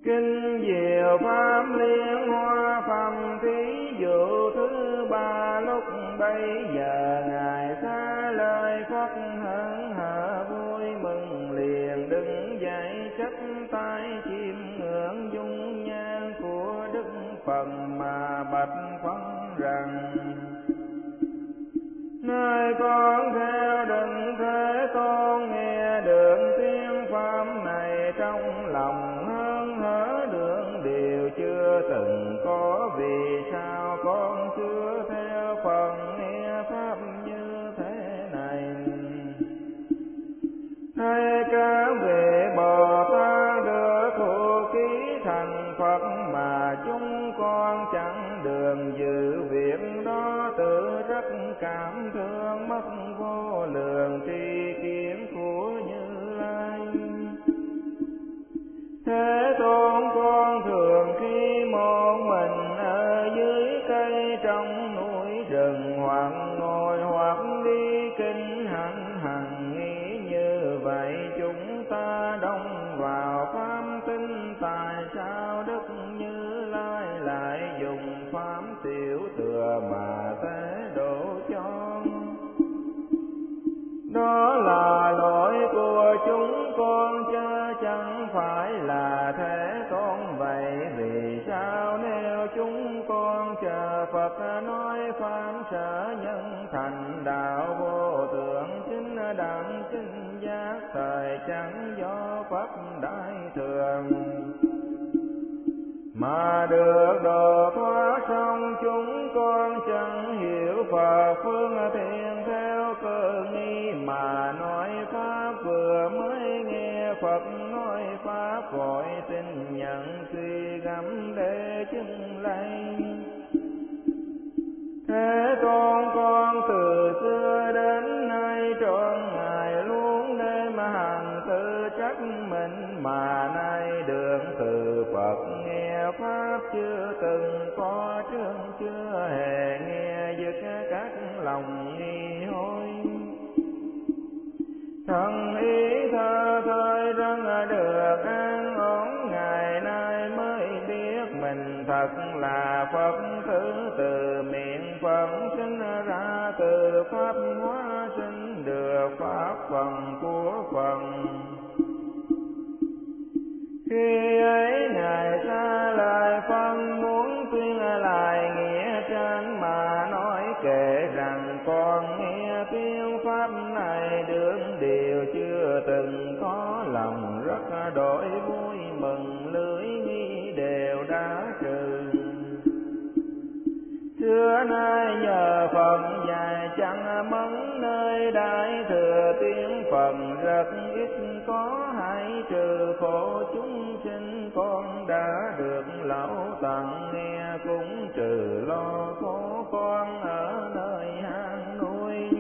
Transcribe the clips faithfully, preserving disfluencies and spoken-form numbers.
Kinh diệu pháp liên hoa phẩm thí dụ thứ ba, lúc bấy giờ ngài xá lời Phật hớn hở vui mừng, liền đứng dậy chắp tay chiêm ngưỡng dung nhan của Đức Phật mà bạch Phật rằng: Nơi con theo định Thế Tôn nghe được tiếng pháp này, trong lòng hớn hở được điều chưa từng có. Vì sao con chưa theo Phật nghe pháp như thế này? Hay các vị Bồ Tát được hộ ký thành Phật, mà chúng con chẳng đường dự việc đó, tự rất cảm thương mất vô lượng tri kiến của Như Lai. Thế Tôn, con thường khi một mình ở dưới cây trong núi rừng, hoặc ngồi hoặc đi kinh hành hằng nghĩ như vậy. Chúng ta đông vào pháp tinh, tại sao Đức Như Lai lại dùng pháp tiểu thừa mà thế độ cho? Đó là lỗi của chúng con chứ chẳng phải là Thế Tôn vậy. Vì sao nếu chúng con chờ Phật nói pháp sở nhân thành đạo vô thượng chính đẳng chính giác, thời chẳng do Pháp đại thường mà được độ thoát, xong chúng con chẳng hiểu Phật phương thiện theo cơ nghi mà nói pháp. Vừa mới nghe Phật nói pháp, vội tin nhận suy gẫm để chứng lấy. Thế Tôn, con từ xưa đến nay trọn ngày luôn đêm hành tư trách mình, mà nay được từ Phật nghe pháp chưa từng có trước, chưa hề nghe dứt các lòng nghi hối. Thân ý thơ thơi rằng được an ổn, ngày nay mới biết mình thật là Phật thứ. Từ miệng Phật sinh ra, từ pháp hóa sinh được pháp phần của Phật. Khi ấy ngài xa lời phân muốn tuyên lại nghĩa trên, mà nói kể rằng con nghe tiếng pháp này được điều chưa từng có, lòng rất đổi vui mừng, lưới nghi đều đã trừ. Xưa nay nhờ Phật dạy chẳng mẫn nơi đại thừa, tiếng Phật rất ít có, hãy trừ khổ chúng sinh. Con đã được lão tặng nghe, cũng trừ lo khổ con ở nơi hang núi,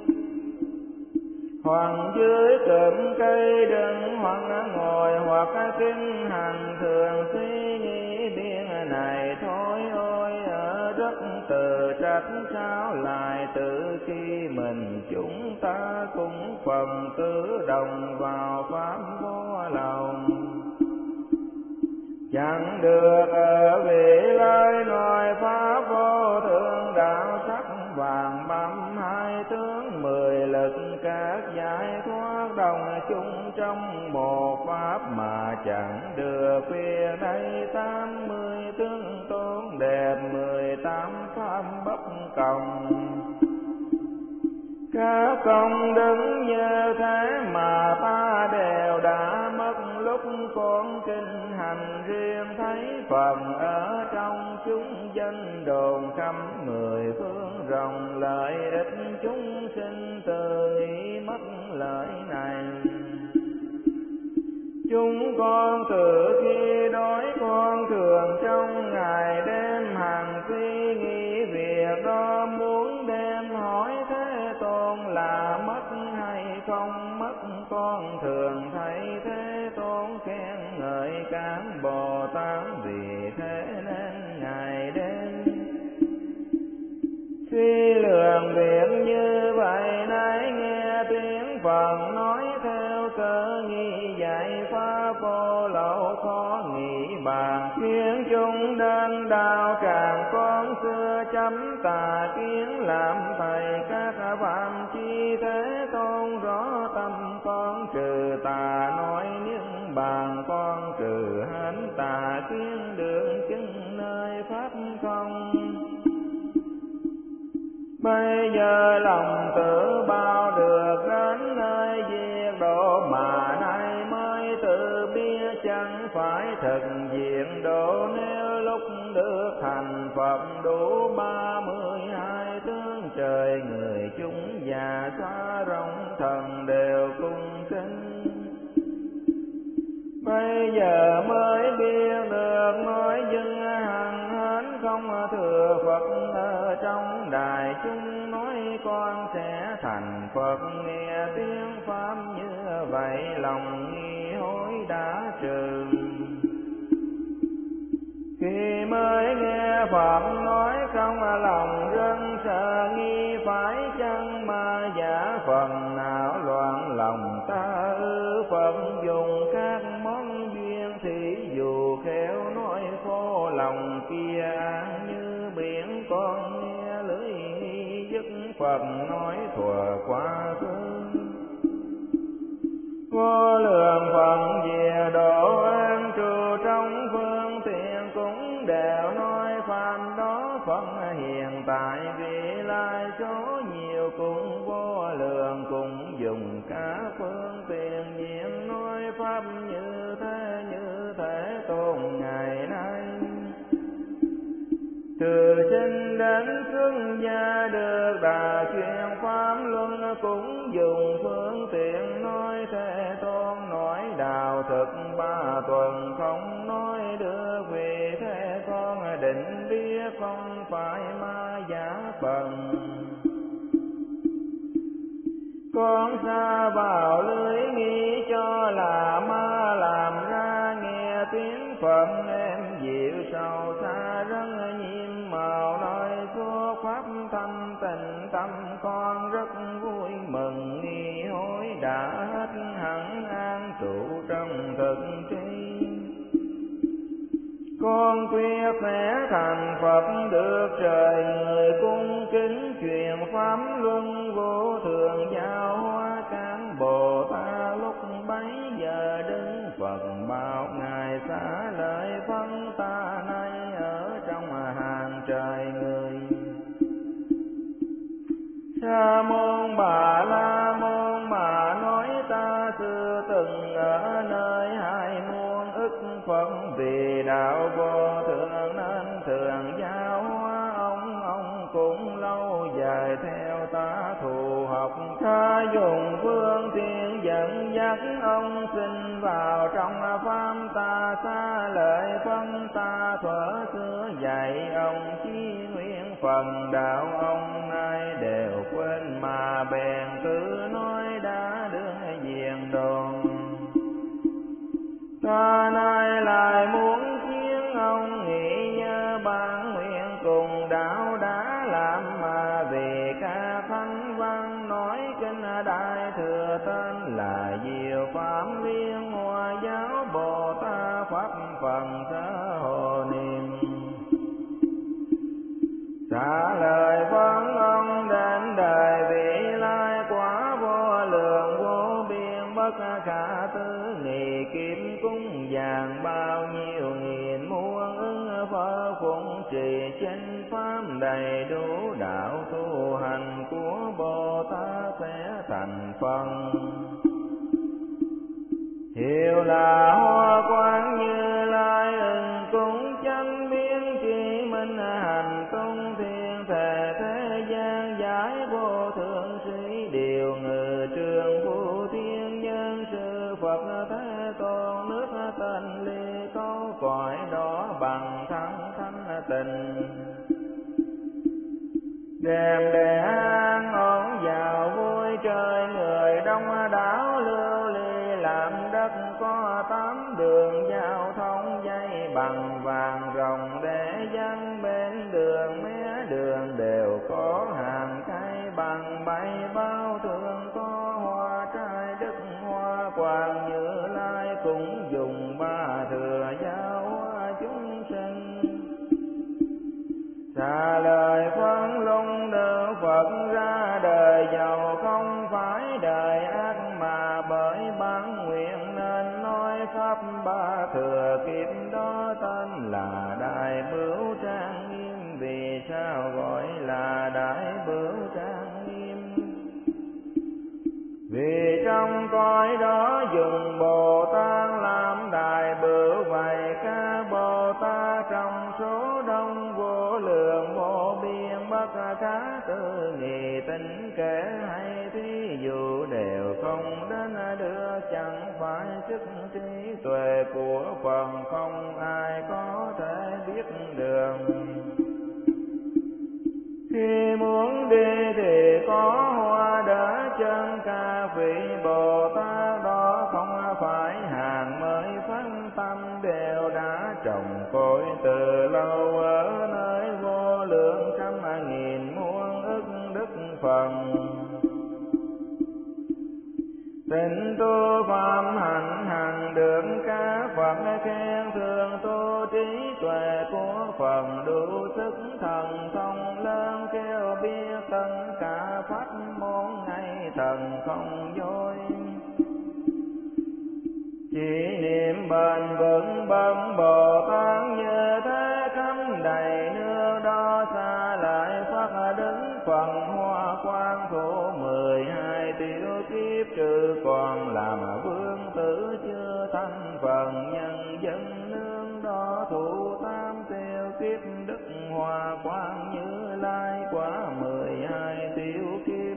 hoặc dưới cụm cây đừng, hoặc ngồi hoặc kinh hành, thường suy nghĩ biên này thôi. Ôi ở đất từ trách, sao lại tự khi mình chúng ta cũng phần tứ đồng vào pháp vô lòng. Chẳng được ở vị lai nói pháp vô thượng đạo, sắc vàng băm hai tướng mười lực, các giải thoát đồng chung trong một pháp, mà chẳng được phía đây tám mươi tướng tôn đẹp, mười tám pháp bất cộng. Các công đứng như thế mà ta đều đã mất, lúc con kinh hành riêng thấy phần ở trong chúng danh đồn khắp mười phương rộng, lợi ích chúng sinh từ nghĩ mất lợi này. Chúng con từ khi đói, con thường trong ngày đêm hàng suy nghĩ việc đó, muốn đem hỏi Thế Tôn là mất hay không mất. Con thường thấy Thế Tôn khen ngợi các Bồ Tát, vì thế nên ngày đêm suy lượng việc như vậy. Nay nghe tiếng Phật nói theo cơ nghi dạy pháp vô lậu khó nghĩ bàn, khiến chúng đơn đạo tràng con xưa chấm tà kiến làm thầy các bạn chi thế tôn rõ tâm con trừ tà nói niết bàn, con trừ hạnh tà kiến đường chứng nơi pháp không. Bây giờ lòng tự bao được đến nơi diệt độ, mà nay mới tự biết chẳng phải thực diện độ. Nếu lúc được thành Phật đủ ba mươi hai tướng trời, người chúng già xóa rộng thần đều cung kính. Bây giờ mới biết được nói dưng hằng hến không thừa Phật ở trong đại chúng, nói con sẽ thành Phật. Nghe tiếng pháp như vậy lòng nghi hối đã trừ, khi mới nghe Phật nói trong lòng rất sợ nghi, phải chăng ma giả phần nào loạn lòng ta ư? Phật dùng các món duyên thì dù khéo nói khô lòng kia an như biển, con nghe lưỡi nghi dứt Phật nói thuở quá khứ. Vô lượng Phật về độ an trụ trong phương tiện, cũng đều nói pháp đó Phật hiện tại vị lai số nhiều, cũng vô lượng cũng dùng cả phương tiện diện nói pháp như thế như thế tôn ngày nay. Từ sinh đến xuất gia được đà truyền pháp luân, cũng dùng phương tiện nói thế tôn nói đạo thực ba tuần không nói được, vì thế con định biết không phải ma giả phần. Con xa vào lưới nghĩ cho là ma làm ra, nghe tiếng Phật em dịu sầu xa rất nhiệm màu, nói suốt pháp thanh tịnh tâm con rất vui mừng, nghi hối đã hết hẳn an trụ trong thực tri. Con quyết sẽ thành Phật được trời người cung kính, truyền pháp luân vô thường giáo hóa các Bồ Tát. Lúc bấy giờ đứng Phật bảo ngài xá lợi phân ta nay ở trong hàng trời người. Sa môn Bà La môn mà nói ta xưa từng ở nơi hai muôn ức Phật, vì đạo vô thường nên thường giáo hóa ông. Ông cũng lâu dài theo ta thù học, ta dùng phương tiện dẫn dắt ông sinh vào trong pháp ta. Xa lợi phân ta thuở xưa dạy ông chí nguyện phần đạo, ông nay đều quên mà bèn cứ nói đã đương diện đồn. Ta nay lại muốn khiến ông nghĩ nhớ bản nguyện cùng đạo đã làm, mà vì ca thánh văn nói kinh đại thừa tên là diệu pháp liên hoa giáo Bồ Tát pháp phần sở hồ niệm. Trả lời vâng ông đến đời vị lai quả vô lượng vô biên bất khả tư nghị, kiếm cúng vàng bao nhiêu nghìn muôn ứng phở phụng trì chánh pháp đầy đủ đạo tu hành của Bồ Tát sẽ thành phần. Hiệu là hoa quang Như Lai ưng cúng chánh biến chỉ minh hành tung thiên thể thế gian giải vô thượng sĩ điều ngự trường phu thiên nhân sư Phật Thế Tôn nước tên ly câu cõi đó bằng thắng thánh tình. Đêm để an ổn vào vui trời người đông đảo lưu ly, làm đất có tám đường giao thông dây bằng vàng rồng để dân bên đường. Mé đường đều có hàng cây bằng bay bao thường có hoa trái đất hoa quang Như Lai cũng dùng pháp ba thừa kiếp đó tên là Đại Bửu Trang Nghiêm. Vì sao gọi là Đại Bửu Trang Nghiêm? Vì trong cõi đó dùng Bồ Tát làm Đại Bửu, vậy các Bồ Tát trong số đông vô lượng vô biên bất khả tư nghị, tính kể hay thí dụ đều không đến được, chẳng phải sức trí tuệ của phần không ai có thể biết được. Khi muốn đi thì có hoa đỡ chân, ca vị Bồ Tát đó không phải hàng mới phát tâm, đều đã trồng cội từ lâu ở nơi vô lượng trăm nghìn muôn ức đức phần. Tịnh tu phạm hạnh hằng được các Phật khen thường, tu trí tuệ của phần đủ sức thần thông lớn, kêu biết tất cả pháp môn ngay thần không dối. Chỉ niệm bền vững bậc Bồ Tát như thế khắp đầy nước đó, xa lại phát đứng phần hoa quang thủ mười hai tiểu kiếp, trừ còn làm vương tử chưa thành phần nhân dân nương đó, thủ tam tiểu kiếp đức hoa quang Như Lai quả mười hai tiểu kiếp.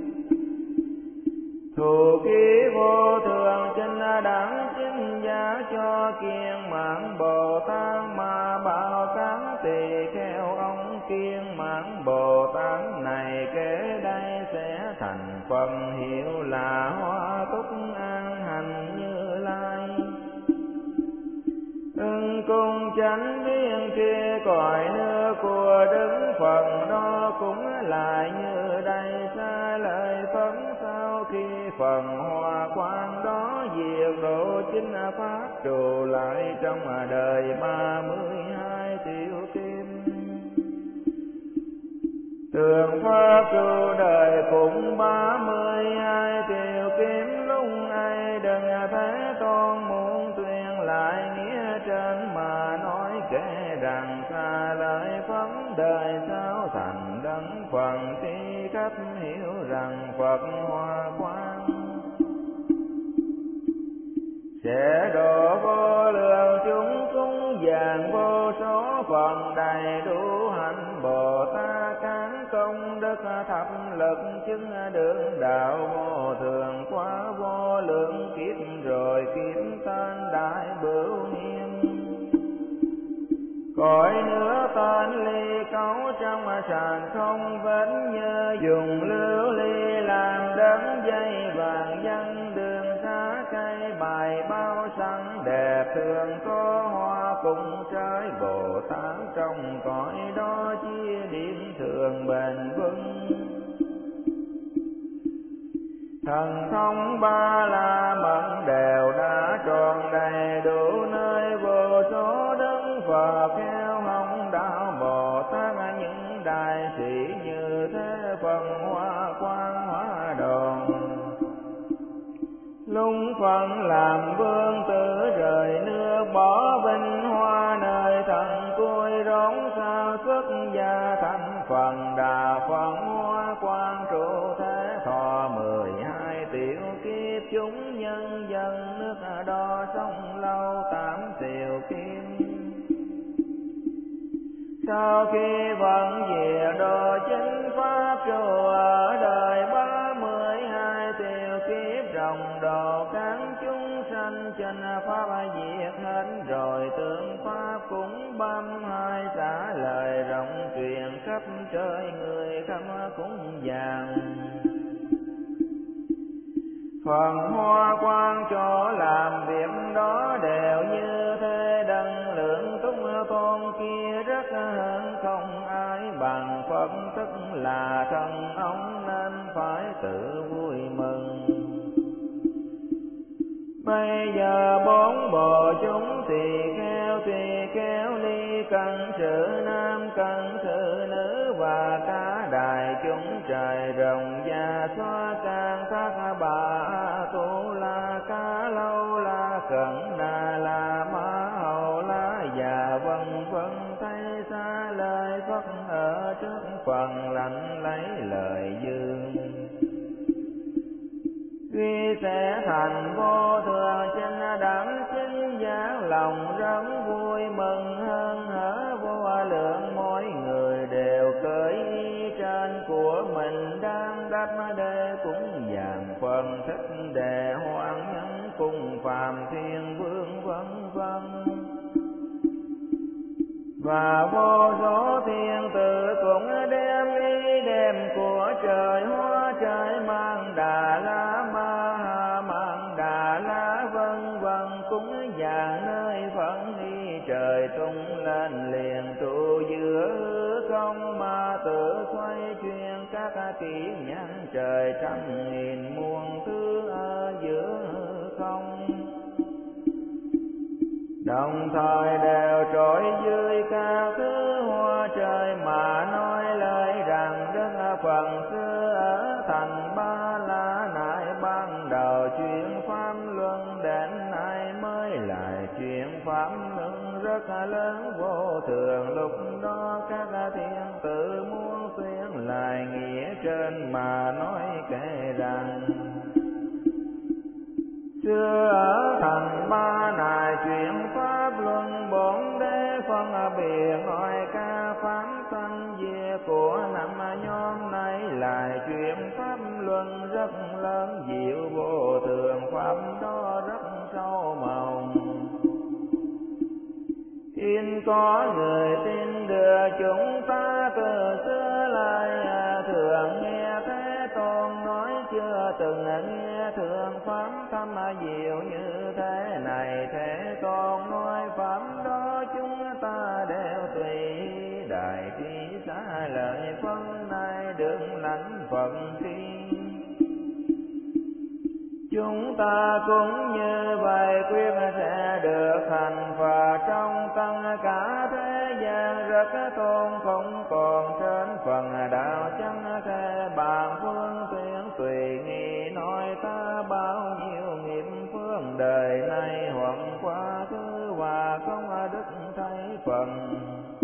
Thù ký vô thường chính đẳng chính giá cho kiên mãn Bồ Tát, mà bao cán tỳ kheo ông kiên mãn Bồ Tát này, kể đây sẽ thành phần hiệu là hoa túc an hành Như Lai. Ưng cung chánh biên kia cõi nước của Đức Phật đó, cũng là như đây xa lời phấn. Sau khi phần hoa quang đó diệt độ, chính pháp trụ lại trong đời ba mươi hai tiểu kim. Tường pháp trụ đời cũng ba mươi hai tiểu kim, lúc ai đừng thế tôn muốn tuyên lại nghĩa trên, mà nói kể rằng xa lời phấn đời sao thành đấng phần, khi khách hiểu rằng Phật hoa quang sẽ độ vô lượng chúng cúng dường vô số phần, đầy đủ hạnh Bồ Tát cán công đức thập lực, chứng đường đạo vô thường quá vô lượng kiếp, rồi kiếp tên Đại Bửu Nghiêm. Cõi nước tên ly cấu trong sàn không vết, như dùng lưu ly làm đấng dây vàng, dân đường xa cây bài bao sẵn đẹp, thường có hoa cùng trái Bồ Tát trong cõi đó, chia điểm thường bền vững. Thần thông ba la mật đều đã tròn đầy đủ, nơi vô số đức Phật theo hồng đạo Bồ Tát, những đại sĩ như thế phần hoa quang hóa đồn. Lung phần làm vương tử rời nước, bỏ vinh hoa nơi thần cuối, rốn sao xuất gia thành phần đà phần hoa quang trụ thế thọ mười hai tiểu kiếp, chúng nhân dân nước đo sông lâu tám tiểu kim. Sau khi vận diệt độ chính pháp trụ ở đời ba mươi hai tiểu kiếp, rồng độ các chúng sanh trên pháp diệt hết, rồi tượng pháp cũng băm hai xả lời rộng truyền khắp trời người khắp cúng dường. Phần hoa quang chỗ làm việc đó đều như thế, đấng lượng tung tôn kia rất hơn không ai bằng Phật, tức là thần ông nên phải tự vui mừng. Bây giờ bốn bộ chúng tỳ kheo tỳ kheo ly, cần sự nam cần sự nữ, và cả đại chúng trời rồng và xoa can thác bà tu la cá lâu la cần Đà La Ma Hầu La Già vân vân, thấy xa lời Phật ở trước phần lạnh lấy lời dương. Khi sẽ thành vô thường trên đẳng chính giác, lòng rất vui mừng hơn hở vô lượng, mỗi người đều cởi y trên của mình đang đắp để cúng dường phần thích đề hoan nhân cùng phàm thiên vương vân vân. Và vô số thiên tử cũng đem y đem của trời hóa trời mang Đà La Ma Ha mang Đà La vân vân, cúng dường nơi phận y trời tung lên liền trụ giữa hư không, mà tự xoay chuyển các kỷ nhân trời trăm nghìn muôn thứ ở giữa hư không. Đồng thời đều trỗi dưới các thứ hoa trời mà nói lời rằng Đức Phật xưa ở thành Ba La nại ban đầu chuyện pháp luân, đến nay mới lại chuyện pháp luân rất lớn vô thường. Lúc đó các thiên tử muốn xuyên lại nghĩa trên mà nói kể rằng xưa ở thành Ba này chuyện pháp luân, bốn đế phân biệt hỏi ca pháp sanh về của năm nhóm này lại chuyện pháp luân rất lớn diệu vô thường, pháp đó rất sâu mộng. In có người tin đưa chúng ta từ xưa lại, thường nghe Thế Tôn nói chưa từng nghe thường pháp thâm diệu như thế này. Thế Tôn nói pháp đó chúng ta đều tùy đại trí xá lợi phân này được lãnh phận thiên. Chúng ta cũng như vậy quyết sẽ được thành Phật trong tất cả thế gian rất tôn, không còn trên phần đạo chẳng thể bàn phương tiện tùy nghi nói ta bao nhiêu nghiệp phương đời này hoặc quá khứ và không đức thấy phần.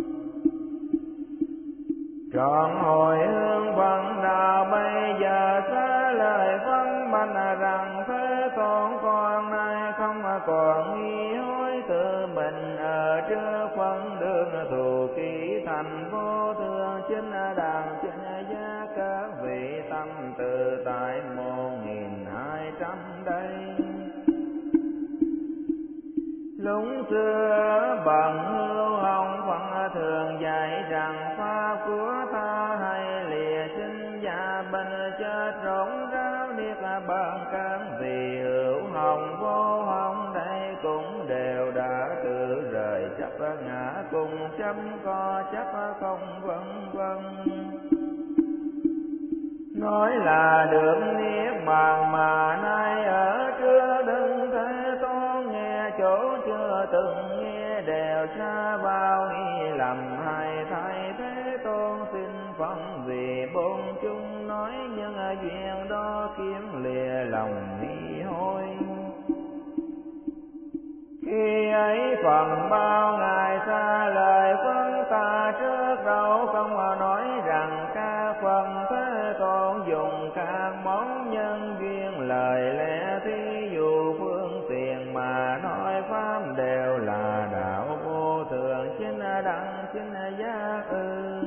Trọn hồi hương phần đạo bây giờ xá lời phân bành rằng Thế Tôn con nay không còn nghi hối tự mình ở trước phân đường thù ký thành vô thường chính đàng chính giá các vị tâm tự tại một nghìn hai trăm đây. Lúc xưa bằng hưu hồng Phật thường dạy rằng pháp của ta hay lìa sinh già bệnh chết rỗng ráo điếc bằng cam, vì hữu hồng vô hồng đây cũng đều đã tự rời chấp ngã cùng chấp có chấp không vân vân. Nói là được niết bàn mà nay ở trước đừng Thế Tôn nghe chỗ chưa từng nghe đều xa vào nghi lầm hay thay. Thế Tôn xin phân vì bốn chúng nói nhân duyên đó kiếm lìa lòng nghi hối. Khi ấy phần bao ngày xa lời phân ta trước đâu không nói rằng các phần Thế Tôn dùng các món nhân duyên lời lẽ thí dụ phương tiện mà nói pháp đều là đạo vô thường chính đẳng chính giác ư.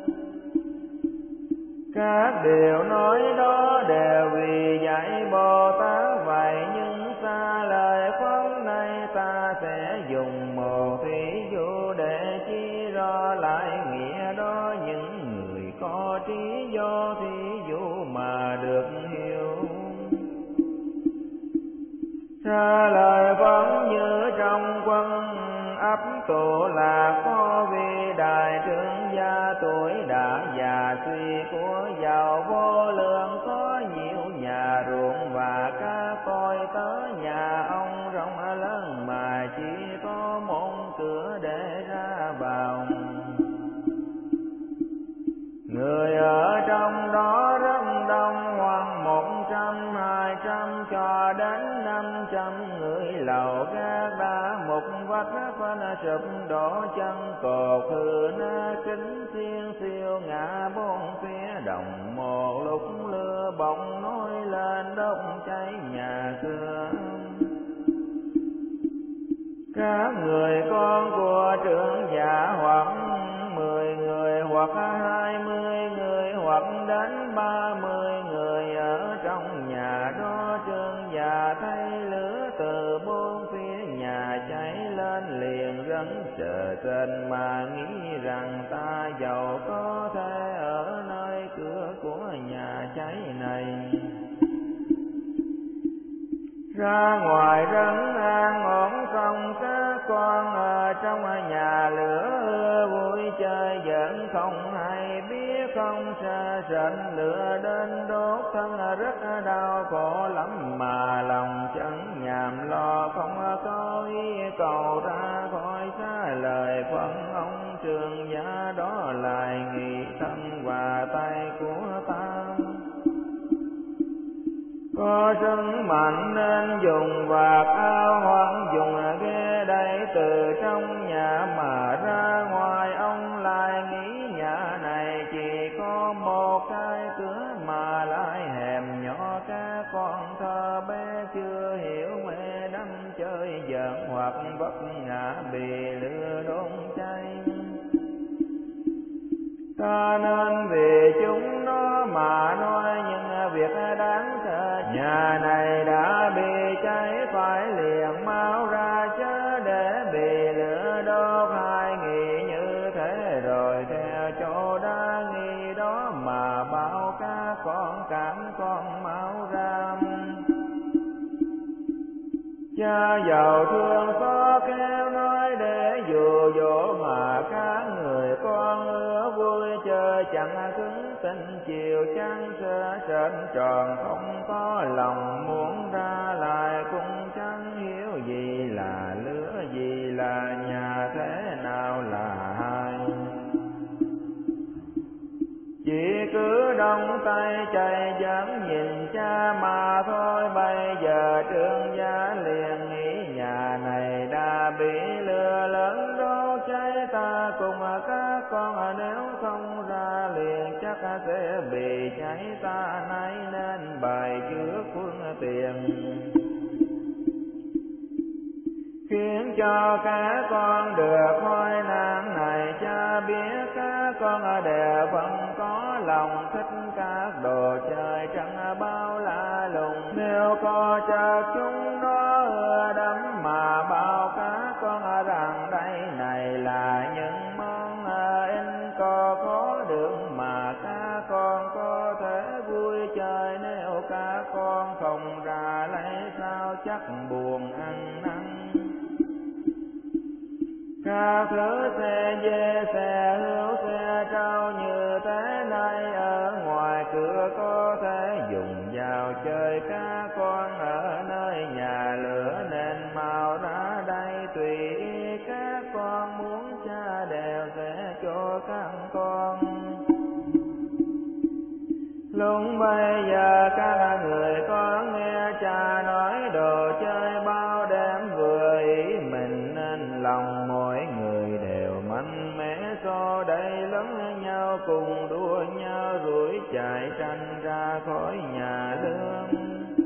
Các điều nói đó đều vì dạy Bồ Tát vậy, nhưng xa lời phân này ta sẽ dùng một thí dụ để chi rõ lại nghĩa đó. Những người có trí do thí dụ mà được hiểu. Xa lời vẫn như trong quân ấp tụ là có vị đại trưởng gia tuổi đã già suy của giàu vô lượng, có nhiều nhà ruộng và cá coi tớ nhà ông rộng lớn mà chỉ có một cửa để ra vào. Người ở trong đó rất đông, khoảng một trăm hai trăm cho đến năm trăm người lầu gác na sụp đổ chân cột hư na kính xiên siêu ngã bốn phía đồng một lúc lửa bỗng nổi lên đốt cháy nhà cửa. Các người con của trưởng giả hoặc mười người hoặc hai mươi người hoặc đến ba mươi người ở trong nhà đó, trưởng giả thấy lửa từ bốn phía nhà cháy lên liền rất sợ sệt mà nghĩ rằng ta giàu có thể ở nơi cửa của nhà cháy này. Ra ngoài rất an ổn xong các con ở trong nhà lửa vui chơi giỡn không hay biết không sợ sệt lửa đến đốt thân rất đau khổ lắm mà lòng chẳng nhàm lo không có ý cầu ra khỏi xa lời phân ông trường giả đó lại nghị thân và tay của ta. Có sức mạnh nên dùng vạt áo hoặc dùng ghế đẩy từ trong nhà mà ra ngoài. Ông lại nghĩ nhà này chỉ có một cái cửa mà lại hẻm nhỏ, các con thơ bé chưa hiểu mẹ đắm chơi giỡn hoặc vấp ngã bị lửa đốt cháy. Ta nên vì chúng nó mà nói những việc đáng sợ. Nhà này đã bị cháy phải liền mau ra chớ để bị lửa đốt. Hai nghĩ như thế rồi theo chỗ đa nghi đó mà bảo các con cảm con mau ra. Cha giàu thương có khéo nói để dụ dỗ mà các người con ưa vui chơi chẳng cứng tình chiều chẳng sợ sệt tròn không có lòng muốn ra lại cũng chẳng hiểu gì là lửa gì là nhà thế nào là hai. Chỉ cứ đông tay chạy chẳng nhìn cha mà thôi. Bây giờ trương gia liền nghĩ nhà này đã bị lửa lớn đốt cháy, ta cùng các con nếu không ra liền chắc sẽ bị cháy. Ta nay nên bài trước phương tiện khiến cho các con được hoài nạn này. Cha biết các con đều vẫn có lòng thích các đồ chơi chẳng bao la lùng. Nếu có chắc chúng nó ưa đắm mà bao các con rằng đây này là những món in có khó được mà các con có thể vui chơi. Nếu các con không ra lấy sao chắc buồn ăn năn. Các thứ xe dê xe hữu xe trâu như thế này ở ngoài cửa có thể dùng vào chơi. Các con ở nơi nhà lửa nên mau ra đây tùy ý các con muốn cha đều sẽ cho các con. Lúc bây giờ các người có nghe cha nói đồ chơi bao đêm vừa ý mình nên lòng mỗi người đều mạnh mẽ so đây lẫn nhau cùng đua nhau rủi chạy tranh ra khỏi nhà lương.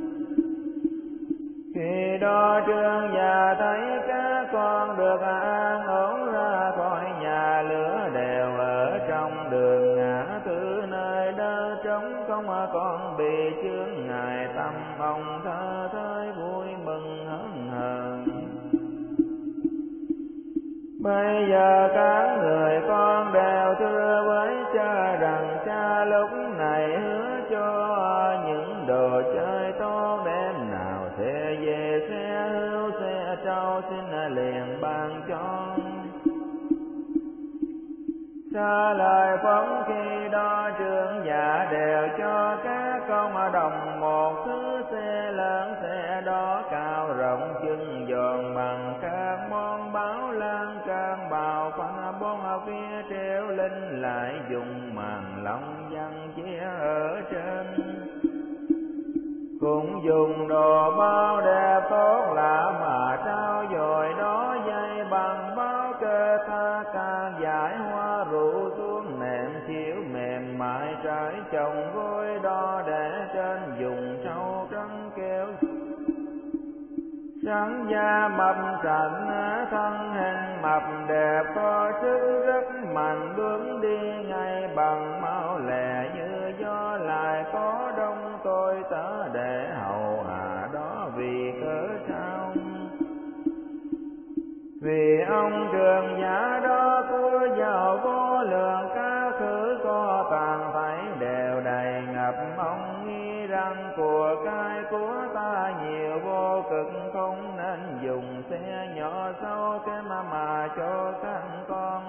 Khi đó trương gia thấy các con được an ổn ra khỏi nhà lửa đều ở trong đường ngã tư nơi đơ trống không còn bị chướng ngại tâm ông thơ thới vui mừng hớn hở. Bây giờ các người con đều thưa với cha rằng cha lúc này hứa cho những đồ chơi tốt đêm nào sẽ về xe hữu xe trâu xin liền ban cho. Xa lời phóng khi đó trương giả đều cho các con đồng một thứ xe lớn. Xe đó cao rộng chừng giòn bằng các món báo lan can bào quanh bốn phía treo linh lại dùng màn lông văn che ở trên. Cũng dùng đồ bao đẹp tốt lạ mà trao dồi đó dây bằng báu dáng da mập sạch, thân hình mập đẹp có sức rất mạnh, bước đi ngay bằng mau lẹ như gió, lại có đông tôi tớ để hầu hạ đó vì cớ sao? Vì ông trường giả đó của giàu vô lượng, các thứ có tàn thấy đều đầy ngập, ông nghĩ rằng của cải của ta nhiều vô cực, không nên dùng xe nhỏ xấu cái mà mà cho các con.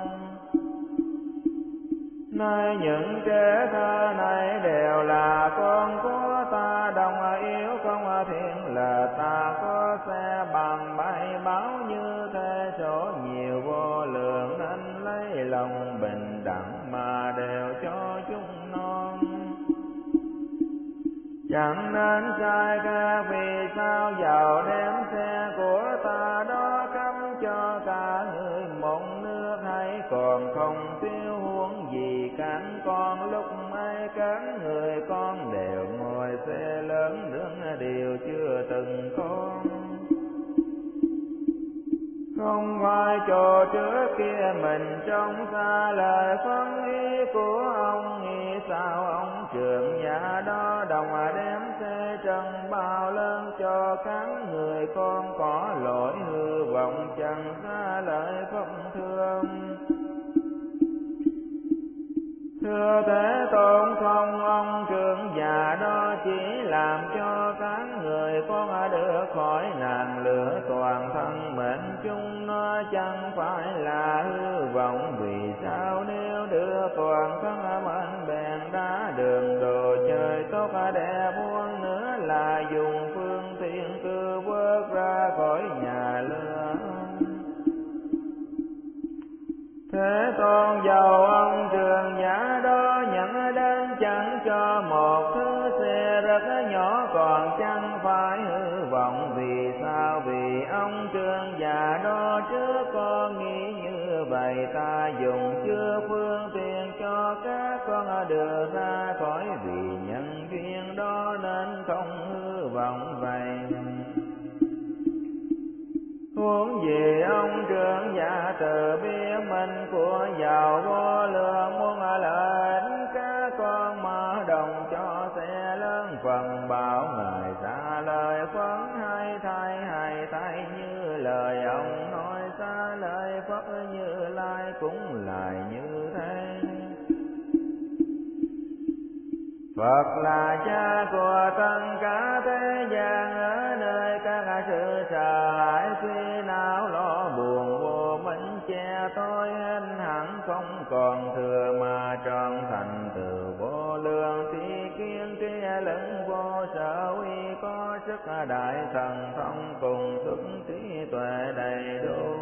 Nay những trẻ thơ này đều là con của ta, đồng yếu không thiện là ta có xe bằng bay báo như thế, số nhiều vô lượng nên lấy lòng bình đẳng mà đều cho chúng non. Chẳng nên sai khác, vì sao giàu đem xe của ta đó cắm cho cả người một nước, hay còn không tiêu huống gì cản con, lúc ấy các người con đều ngồi xe lớn nước đều chưa từng có. Không phải chỗ trước kia mình trông xa lời phân ý của ông, nghĩ sao ông trưởng giả đó đồng đem xe trần bao lớn cho các người con có lỗi hư vọng, chẳng xa lời phong thương. Thưa Thế Tôn, không ông trưởng giả đó chỉ làm cho các người con được khỏi nạn lửa, toàn thân mệnh chúng nó chẳng phải là hư vọng. Vì sao nếu đưa toàn thân mệnh bèn đá đường đồ chơi tốt đẹp muôn nữa, là dùng phương tiện cư vớt ra khỏi nhà lửa. Thế Tôn, dầu ông trường giả đó nhận đến chẳng cho một thứ xe rất nhỏ, còn chẳng phải hư vọng. Vì sao? Vì ông trường giả đó trước có nghĩ như vậy, ta dùng chưa phương tiện cho các con đưa ra khỏi, vì nhân duyên đó nên không hư vọng vậy. Huống gì ông trưởng giả từ biết mình của giàu vô lượng, muốn lợi ích các con mở đồng cho xe lớn, phần bảo ngài xa lời phấn hay thay hay thay như lời ông nói, xa lời Phật Như Lai cũng lại như thế. Phật là cha của tất cả thế gian, ở nơi các sự sợ hãi suy não lo buồn vô minh che tôi hết hẳn không còn thừa, mà trọn thành từ vô lượng thi kiến kia lẫn vô sở uy, có sức đại thần thông cùng sức trí tuệ đầy đủ.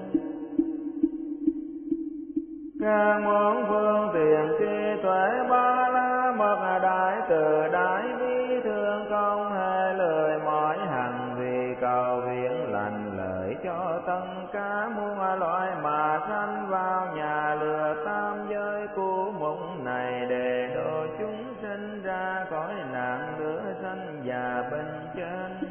Các muốn phương tiện trí tuệ ba la mật đại từ đại bi thương, không hề lười mỏi hằng vì cầu viện lành lợi cho tất cả muôn loại, mà sanh vào nhà lừa tam giới của mộng này, để độ chúng sinh ra khỏi nạn lửa sanh già bệnh trên.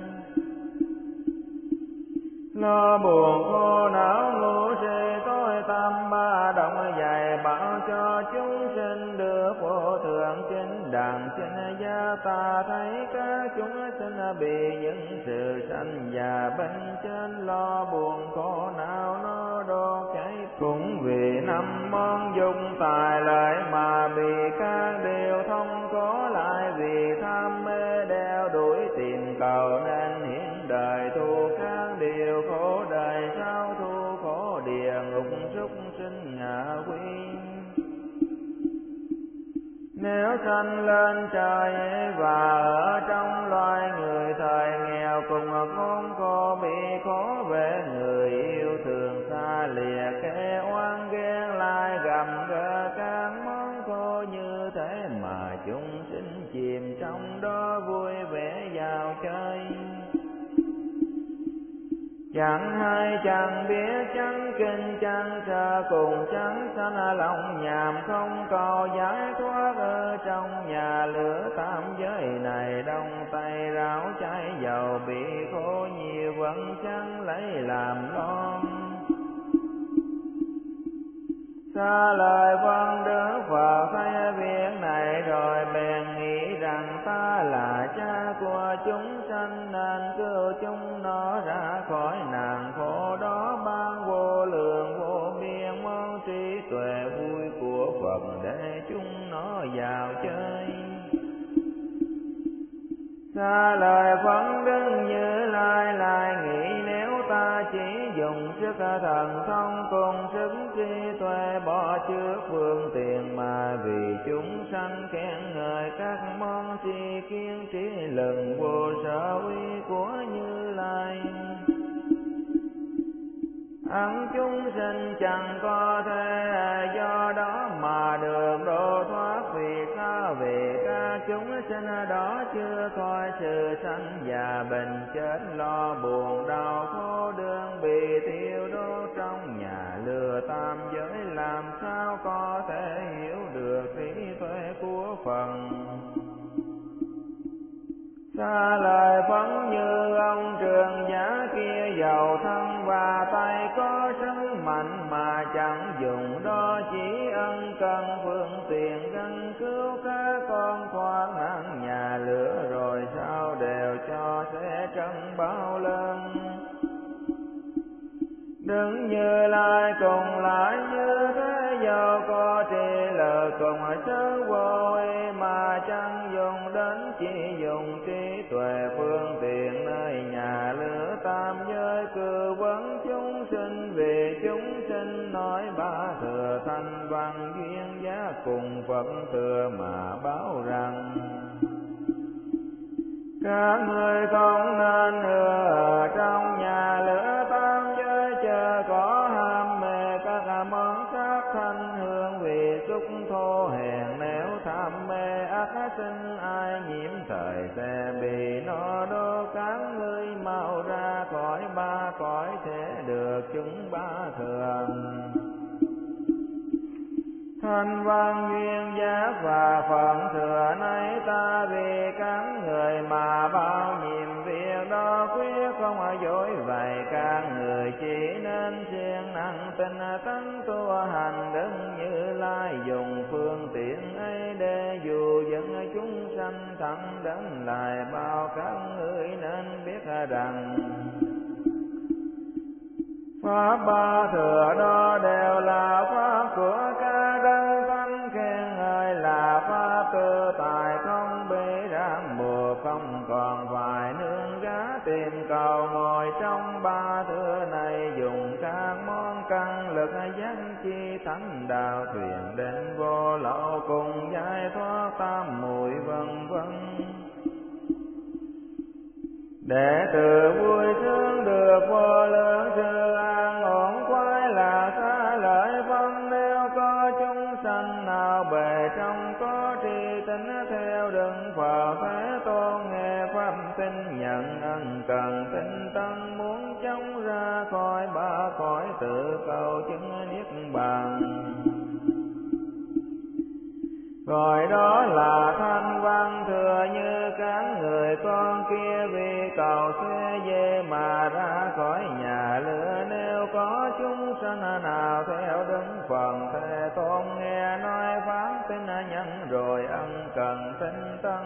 Lo buồn khổ não ngũ trì tối tâm ba động dạy bảo cho chúng sinh được vô thượng chính đẳng chính gia. Ta thấy các chúng sinh bị những sự sanh già bệnh trên, lo buồn khổ não nó đốt cháy, cũng vì năm món dung tài lợi mà bị các điều thông có lại, vì tham mê đeo đuổi tìm cầu nên hiện đời thu các điều khổ đời sau, thu khổ địa ngục súc sinh ngạ quỷ. Nếu sanh lên trời và ở trong loài người, thời nghèo cùng khốn khổ bị khó về, người yêu thường xa lìa kẻ oan ghen lại gầm gỡ các món khổ như thế, mà chúng sinh chìm trong đó vui vẻ vào chơi. Chẳng hay chẳng biết chẳng kinh chẳng sợ cùng chẳng sanh lòng nhàm không cầu giải thoát ở trong nhà lửa tam giới này đông tây ráo cháy dầu bị khổ nhiều vẫn chẳng lấy làm lo. Xa lời phân Đức Phật thấy việc này rồi bèn nghĩ rằng ta là cha của chúng sanh nên cứu chúng nó ra khỏi nạn khổ đó, ban vô lượng vô biên món trí tuệ vui của Phật để chúng nó vào chơi. Xa lời phân Đức Như Lai lại nghĩ nếu ta chỉ dùng sức thần thông cùng sức trí tuệ bỏ trước phương tiện mà vì chúng sanh khen ngợi các món tri kiến trí lần vô sở uy của Như Lai, ẵn chúng sinh chẳng có thể do đó mà được độ thoát. Vì sao? Vì các chúng sinh đó chưa coi sự sanh già bệnh chết lo buồn đau khổ đương bị tiêu đốt trong nhà lừa tam giới, làm sao có thể hiểu được trí tuệ của Phật. Xa lời phấn như ông trường giả kia giàu thân và tay có sức mạnh mà chẳng dùng đó, chỉ ân cần phương tiện gắng cứu các con thoát nạn nhà lửa, rồi sao đều cho sẽ trân bao lớn. Đừng Như Lai cùng lại như thế, giàu có trí lợi cùng sức vô ý mà chẳng dùng đến, chỉ dùng trí tuệ phương tiện nơi nhà lửa tam giới cư vấn chúng sinh. Vì chúng sinh nói ba thừa thanh văn duyên giá cùng Phật thừa mà báo rằng các người không nên ở trong nhà lửa tam giới chớ có ham mê các món sắc thanh hương, vì xúc thô hèn nếu tham mê ác sinh ai nhiễm thời sẽ bị nó đốt. Các ngươi mau ra khỏi ba cõi thế được chúng ba thường thanh văn duyên giác và phận thừa này. Ta vì các người mà bao nhiêu việc đó quyết không ở dối vậy, các người chỉ nên siêng năng tinh tấn tu hành. Đức Như Lai dùng phương tiện ấy để dụ dẫn chúng sanh thẳng đến lại bao. Các người nên biết rằng pháp ba thừa đó đều là pháp của các đấng thánh khen ngợi, là pháp tự tại không bị ràng buộc, không còn phải nương gá tìm cầu. Ngồi trong ba thừa này dùng các món căn lực giác chi thánh đạo, thuyền đến vô lậu cùng giải thoát tam muội vân vân, để từ vui sướng được vô lượng sự an ổn khoái lạc. Xa lợi phân nếu có chúng sanh nào bề trong có tri tính theo Đức Phật Thế Tôn, nghe pháp tin nhận ân cần tinh tấn, muốn chống ra khỏi ba cõi tự cầu chứng niết bàn, gọi đó là thanh văn thừa. Như các người con kia vì cầu xuê dê mà ra khỏi nhà lửa, nếu có chúng sanh nào theo Đức Phật Thế Tôn, nghe nói pháp tin nhân rồi ân cần tinh tấn,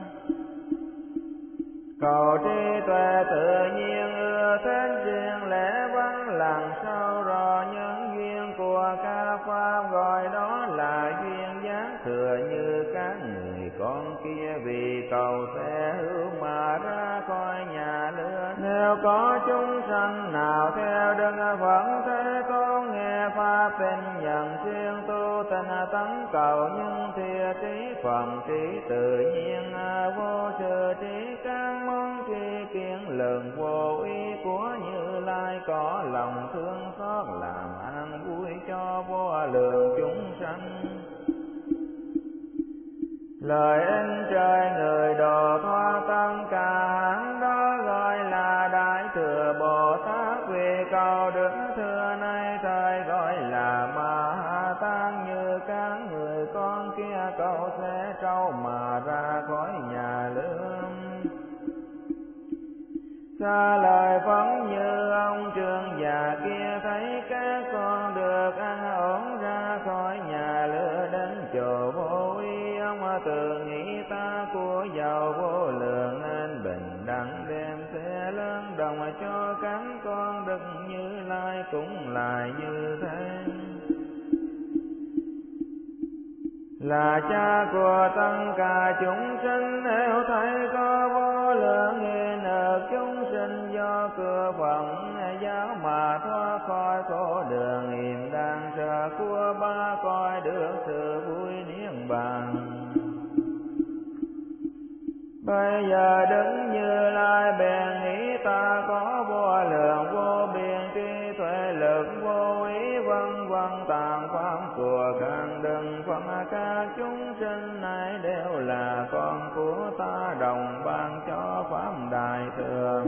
cầu trí tuệ tự nhiên ưa thích riêng lẽ văn lặng sâu rò nhân duyên của các pháp, gọi đó là duyên giác thừa. Như các người con kia vì cầu sẽ hữu mà ra khỏi nhà lửa, nếu có chúng sanh nào theo Đức Phật Thế Tôn, nghe pháp tin nhận siêng tu tinh tấn cầu nhân thiệt trí phần trí tự nhiên vô sự trí. Các món tri kiến lần vô ý của Như Lai có lòng thương xót làm an vui cho vô lượng chúng sanh. Lời in trời người độ thoát tất cả hẳn đó gọi là Đại Thừa Bồ Tát. thưa nay thời gọi là ma ha tán, như các người con kia cậu sẽ trâu mà ra khỏi nhà lương. Xa lời phóng như ông trường già kia, thấy các con được an ổn ra khỏi nhà lửa đến chùa vô uy. Ông tự nghĩ ta của giàu vô lượng, nên bình đẳng đem xe lớn đồng cho các con Đức Như Lai cũng là như thế. Là cha của tất cả chúng sinh, nếu thấy có vô lượng nghi nợ chúng sinh, do cửa phận giáo mà thoát khỏi khổ đường, im đang sợ của ba cõi được sự vui niết bàn. Bây giờ Đức Như Lai bèn nghĩ ta có vô lượng vô biên trí tuệ lực vô ý, vân vân tạng pháp của các đấng phân các chúng sinh này đều là con của ta, đồng ban cho pháp đại thừa.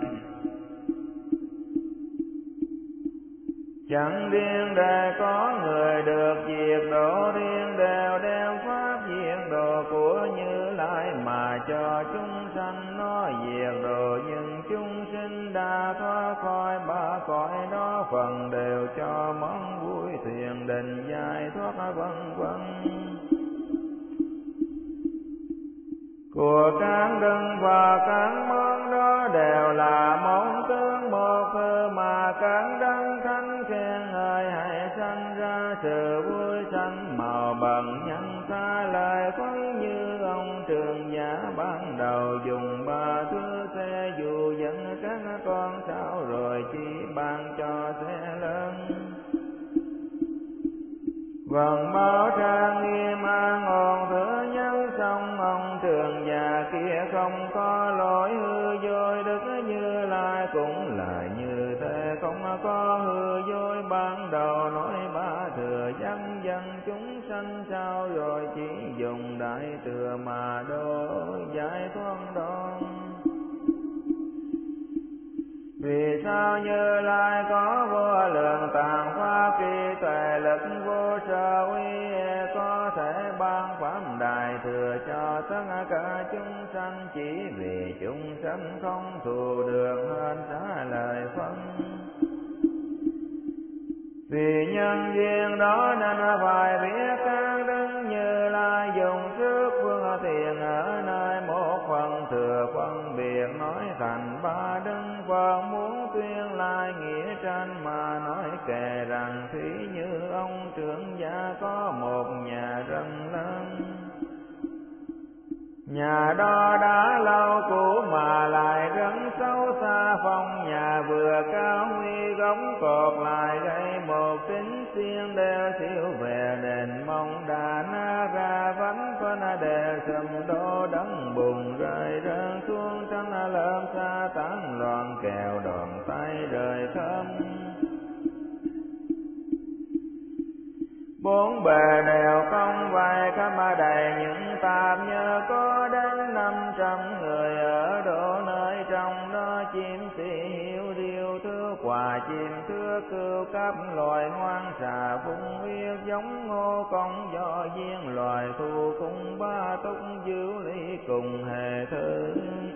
Chẳng riêng để có người được diệt độ, riêng đều đem pháp diệt độ của Như Lai mà cho chúng sanh nó diệt độ. Nhưng chúng sinh đã thoát khỏi ba cõi đó, phần đều cho món vui thiền định giải thoát vân vân. Của các đấng và các món đó đều là món tướng một thứ mà các đấng thánh khen ngợi, hãy sanh ra sự vui sanh màu bằng nhân xa lời phân như ông trường giả ban đầu dùng ba thứ xe dụ dẫn các con sao rồi chỉ ban cho xe lớn. Vâng báo trang nghiêm an ổn thứ nhân xong, ông trường già kia không có lỗi hư dối, Đức Như Lai cũng là như thế, không có hư dối ban đầu nói ba thừa dân dân chúng sanh sao rồi chỉ dùng đại thừa mà đối giải thoát đoan. Vì sao Như Lai có vô lượng tạng pháp trí tuệ lực vô sở uy, có thể ban pháp đại thừa cho tất cả chúng sanh, chỉ vì chúng sanh không thù được hơn trả lời phân. Vì nhân duyên đó nên phải biết các Đức Như Lai dùng sức phương tiện ở nơi một phần thừa phân biệt nói thành ba đức Phật, muốn tuyên lai nghĩa tranh mà nói kể rằng thí như ông trưởng gia có một nhà rất lớn. Nhà đó đã lâu cũ mà lại rất xấu xa, phong nhà vừa cao huy gốc cột lại gây một tính xiên đều siêu về đền mong đà na ra vánh phân đều sầm đô đấng bùn rơi rơi xuống trắng lớp xa tán loạn kèo đòn tay rời khâm. Bốn bề đều không vai khắp đầy những tạp nhơ, có đến năm trăm người ở độ nơi trong đó chim sĩ hiếu điêu thưa quả chim thưa cừu cấp loài ngoan xà phung huyết giống ngô công do duyên loài thu cung ba túc diệu lý cùng hề thư.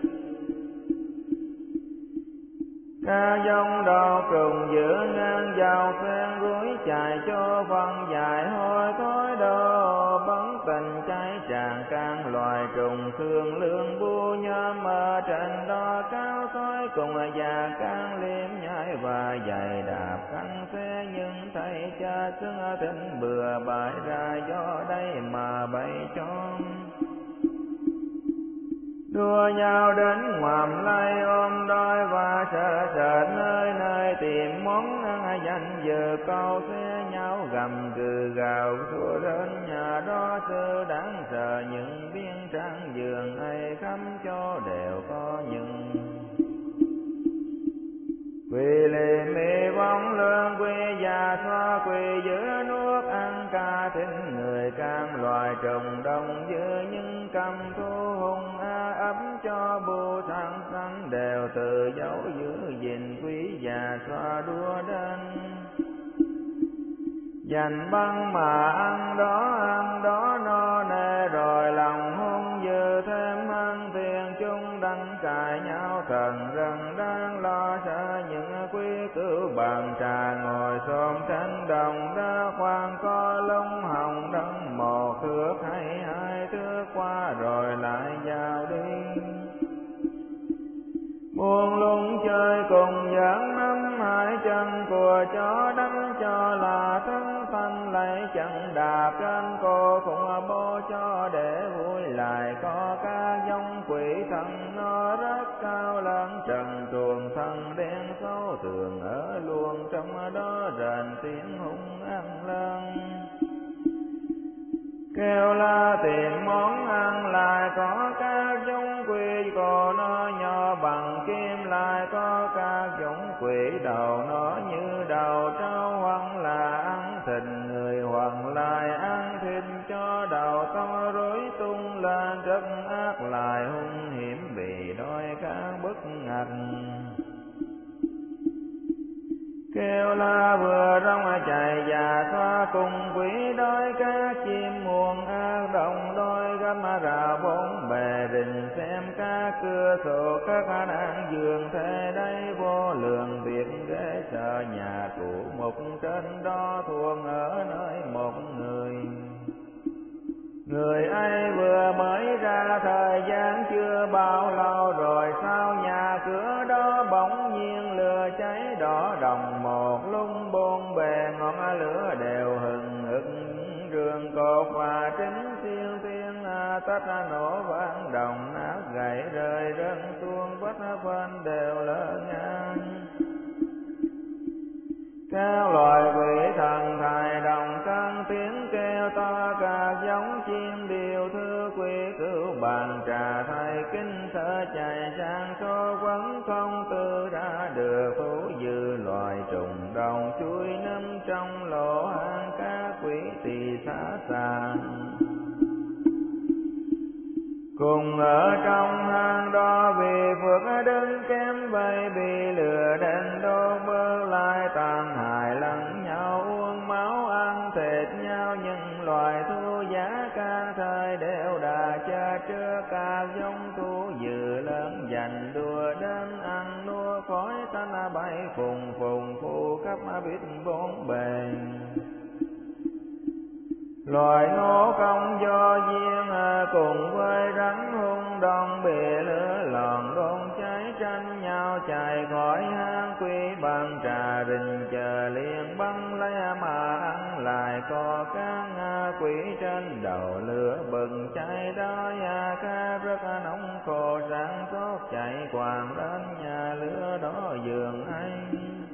Ca dông đo trùng giữa ngang dao phen rúi chạy cho phân dài hôi thối đồ bắn tình cháy tràn can loài trùng thương lương bu nhôm ở trên đó cao thối cùng già can liêm nhai và dày đạp căng xe nhưng thấy cha xưng thịnh bừa bãi ra do đây mà bay trốn. Đua nhau đến ngoạm lay ôm đôi và sợ sệt nơi nơi tìm món ăn danh dự câu xe nhau gầm gừ gào thua đến nhà đó sư đáng sợ những biên trang giường ấy khắp cho đều có những quỳ lì mì bóng lương quy già xoa quỳ giữa nước ăn ca thính người can loài trùng đông giữa những cầm thu hùng a ấm cho bu thăng sanh đều từ dấu giữ gìn quý già xoa đua đến. dành băng mà ăn đó ăn đó no nê, rồi lòng hung dữ thêm hơn tiền chung đánh cãi nhau thần rần đang lo sợ những quý cữu bàn trà ngồi xổm trên đồng đá khoan có lông hồng đâm một thước hay hai thước qua rồi lại vào đi. Buông lung chơi cùng giỡn nắm hai chân của chó đánh cho là thân thanh lấy chân đạp trên cô cũng bố cho để vui lại có các giống quỷ thần nó rất cao lớn trần truồng thân đen xấu thường ở luôn trong đó rền tiếng hung ăn lên. Kêu la tìm món ăn lại có các giống quỷ cổ nó nhỏ bằng kim, lại có các giống quỷ đầu nó như đầu trâu, hoặc là ăn thịt người hoặc lại ăn thịt cho đầu to rối tung lên rất ác lại hung hiểm vì đôi các bức ngặt. Kêu la vừa rong chạy và xoa cùng quỷ đói các chim muôn ác động đôi găm ra bốn bề đình xem các cửa sổ các đang giường thế đây vô lượng việc ghế sợ nhà cụ mục trên đó thuồng ở nơi một người. Người ấy vừa mới ra thời gian chưa bao lâu rồi sau nhà cửa đó bỗng nhiên lửa cháy đỏ đồng một lúc bốn bề ngọn lửa đều hừng hực rường cột và trứng siêu thiên tất nổ vang đồng nát gãy rơi rớt xuống vách phân đều lỡ ngang. Các loài quỷ thần thài đồng căng tiếng kêu to các giống chim điều thư quỷ cữu bàn trà thầy kinh sợ chạy sang số quấn không tư ra được thú dư loài trùng đồng chui nấm trong lỗ hang các quỷ tỳ xá sàng. Cùng ở trong hang đó vì phước đứng kém vậy bị lửa đen đốt bơ lại tàn hại lẫn nhau uống máu ăn thịt nhau những loài thú giá can thời đều đã chết trước các giống thú dữ lớn dành đùa đến ăn nua khói tan bay phùng phùng phù khắp biết bốn bề. Loài ngô công do duyên cùng với rắn hung đông bị lửa lòn đôn cháy tranh nhau chạy khỏi hang quỷ bàn trà rình chờ liền băng lấy mà ăn lại có các quỷ trên đầu lửa bừng cháy đó nhà cá rất nóng khô sáng sốt chạy quàng đến nhà lửa đó giường anh.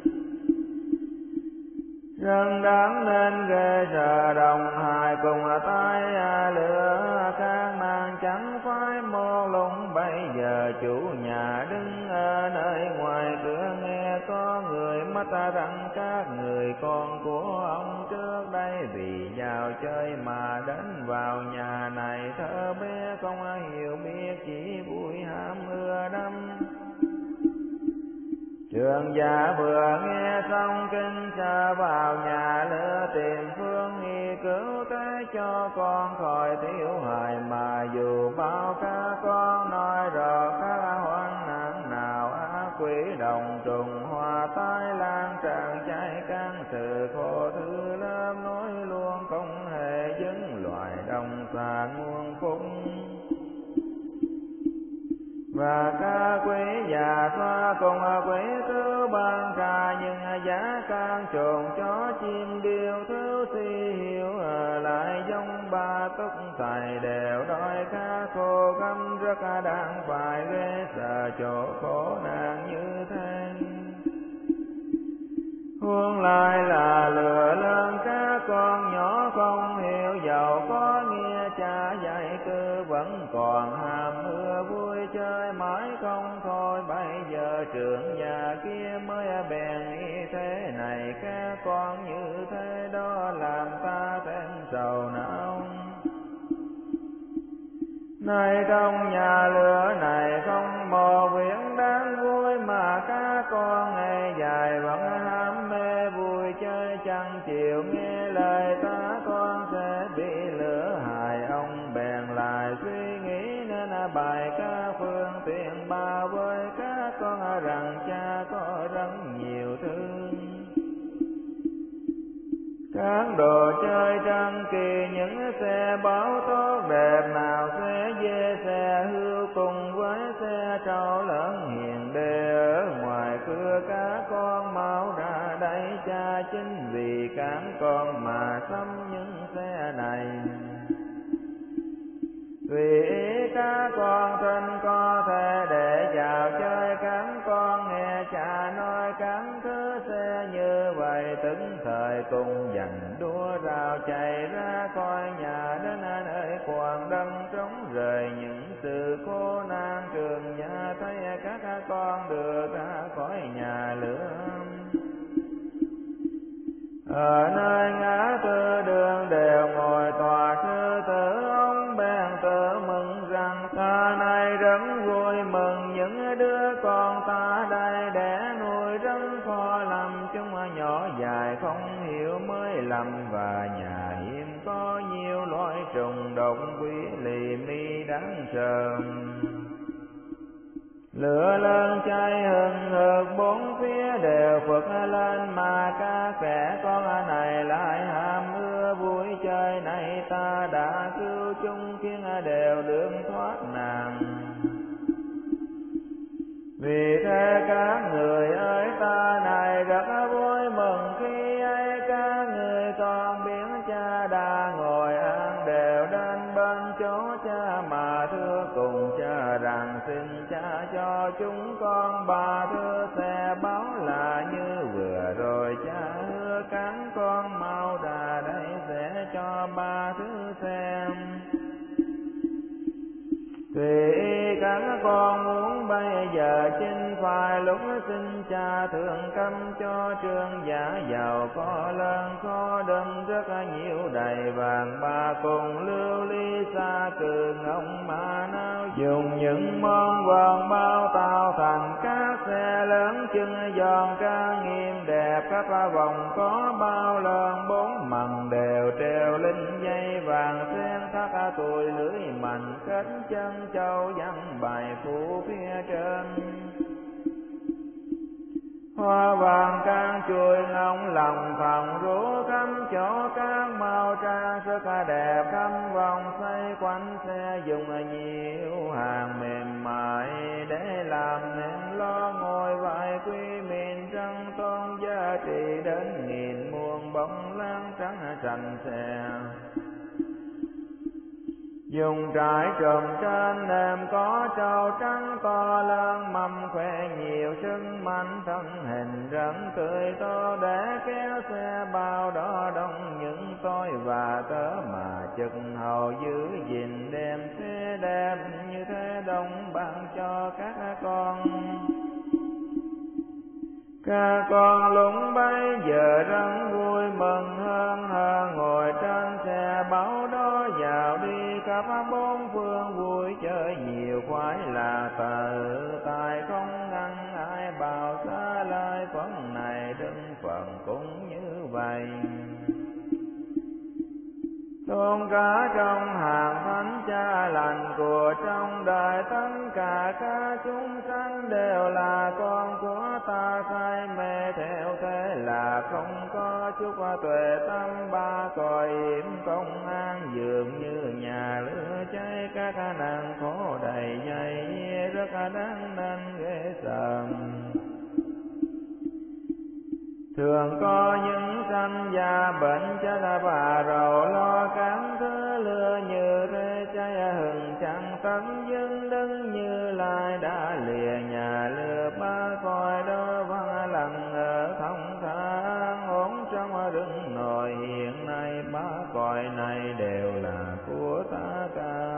Rừng đáng nên ghê sợ đồng hài cùng tay lửa các nàng chẳng phải một lúc bây giờ chủ nhà đứng ở nơi ngoài cửa nghe có người mắt rằng các người con của ông trước đây vì vào chơi mà đến vào nhà này thơ bé không hiểu biết chỉ vui ham ưa đắm. Trường giả vừa nghe xong kinh sợ vào nhà lửa tìm phương nghi cứu thế cho con khỏi thiếu hại mà dù bao các con nói rõ các hoạn nạn nào ác quỷ đồng trùng hòa tai lan tràn cháy căn sự khổ thứ lớp nói luôn không hề dứng loài đồng xa nguồn phúc. Và các quý già xoa cùng quý thứ ban trà nhưng giá can trồn chó chim điêu thứ si hiểu ở lại giống ba túc tài đều đói cá khô găm rất đáng phải ghê sợ chỗ khổ nạn như thế. Huống lại là lửa lớn các con nhỏ không hiểu giàu có nghe cha dạy cứ vẫn còn ham ưa vui chơi mãi không thôi. Bây giờ trưởng nhà kia mới bèn nghĩ thế này các con như thế đó làm ta thêm sầu não. Nay trong nhà lửa này không một việc đáng vui mà các con ngày dài vẫn ham mê vui chơi chẳng chịu nghe lời ta, con sẽ bị lửa hại. Ông bèn lại suy nghĩ nên bài ca phương tiện bảo với các con rằng cha có rất nhiều thương. Các đồ chơi trăng kỳ, những xe báo tốt đẹp nào, xe dê xe hươu cùng với xe trâu lớn hiền đệ ở ngoài cửa. Các con mau ra đây, cha chính vì các con mà xăm những xe này. Vì ý các con thân có thể để vào chơi, các con nghe cha nói các thứ xe như vậy. Tức thời cùng dành đua rào chạy ra khỏi nhà, đến nơi quảng đông trống rời những sự khổ nan trường nhà. Thấy các con đưa ra khỏi nhà lửa, ở nơi ngã tư đường đều ngồi tòa sư tử. Ông bèn tự mừng rằng ta nay rất vui mừng, những đứa con ta đây để nuôi rất khó lầm. Chúng nhỏ dài không hiểu mới lầm, và nhà hiếm có nhiều loại trùng độc quý lì mi đáng sợ. Lửa lớn cháy hừng hực bốn phía đều phực lên, mà các trẻ con này lại ham ưa vui chơi này. Ta đã cứu chúng khiến đều được thoát nạn. Vì thế các người ơi, ta này rất vui mừng khi ấy các người con biết cha đã ngồi an đều đến bên chỗ cha mà thưa cùng cha rằng xin cha cho chúng con ba thứ xe báo là như vừa rồi cha hứa. Các con mau ra đây sẽ cho ba thứ xem. Vì các con muốn bây giờ chinh phải, lúc xin cha thường cấm cho trương giả giàu có lớn khó đâm rất nhiều đầy vàng bạc cùng lưu ly xa cừ ngông mà nào dùng những món vàng bao tạo thành các xe lớn chân giòn ca nghiêm đẹp. Các vòng có bao lần bốn mằng đều treo linh dây vàng xen thắt tuổi lưỡi mảnh kết chân châu văn bài phủ phía trên. Hoa vàng can chuối ngông lòng phòng rú khắp chỗ, các màu trang sức đẹp khắp vòng xoay quanh xe. Dùng nhiều hàng mềm mại để làm nên lo ngồi vai quý miền trăng tôn giá trị đến nghìn muôn bóng lan trắng sành xe. Dùng trải trộm trên nệm có trâu trắng to lớn mâm khoe nhiều sưng mạnh thân hình rất tươi to để kéo xe bao đó đông những tôi và tớ mà chừng hầu giữ gìn đem xe đẹp như thế đông ban cho các con. Các con lúc bấy giờ rất vui mừng hơn hơn ngồi trên xe báo đó vào đi khắp bốn phương vui chơi nhiều khoái là tự tại không ngăn ai bảo xa lai phần này đứng phần cũng như vậy. Tôn cả trong hàng thánh cha lành của trong đời tất cả các chúng sanh đều là con của ta, say mê theo thế là không có chút tuệ tâm ba cõi yểm công an dường như nhà lửa cháy. Các nàng khổ đầy dây rất đáng nên ghê sợ. Thường có những sanh già bệnh chết và rầu lo các thứ lừa như thế cháy hừng chẳng tấm dưng đứng như lai đã lìa nhà lừa ba cõi đó văn lặng ở thông thang ổn trong rừng nồi. Hiện nay ba cõi này đều là của ta cả,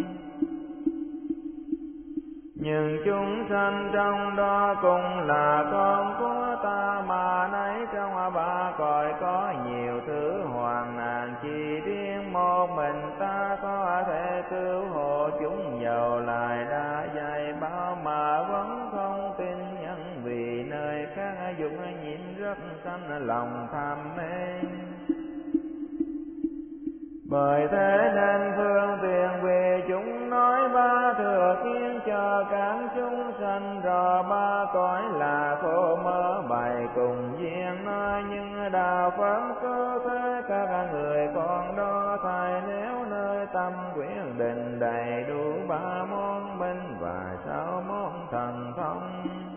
nhưng chúng sanh trong đó cũng là con của ta mà nấy. Trong ba cõi có nhiều thứ hoạn nạn, chỉ riêng một mình ta có thể cứu hộ chúng. Dầu lại đã dạy bao mà vẫn không tin nhân, vì nơi khác dụng nhìn rất sanh lòng tham mê. Bởi thế nên phương tiện vì chúng nói ba thừa khiến cho các chúng sanh rõ ba cõi là khổ mơ bày cùng duyên nói. Nhưng đạo Phật có thế các người còn đó thay nếu nơi tâm quyết định đầy đủ ba món minh và sáu món thần thông.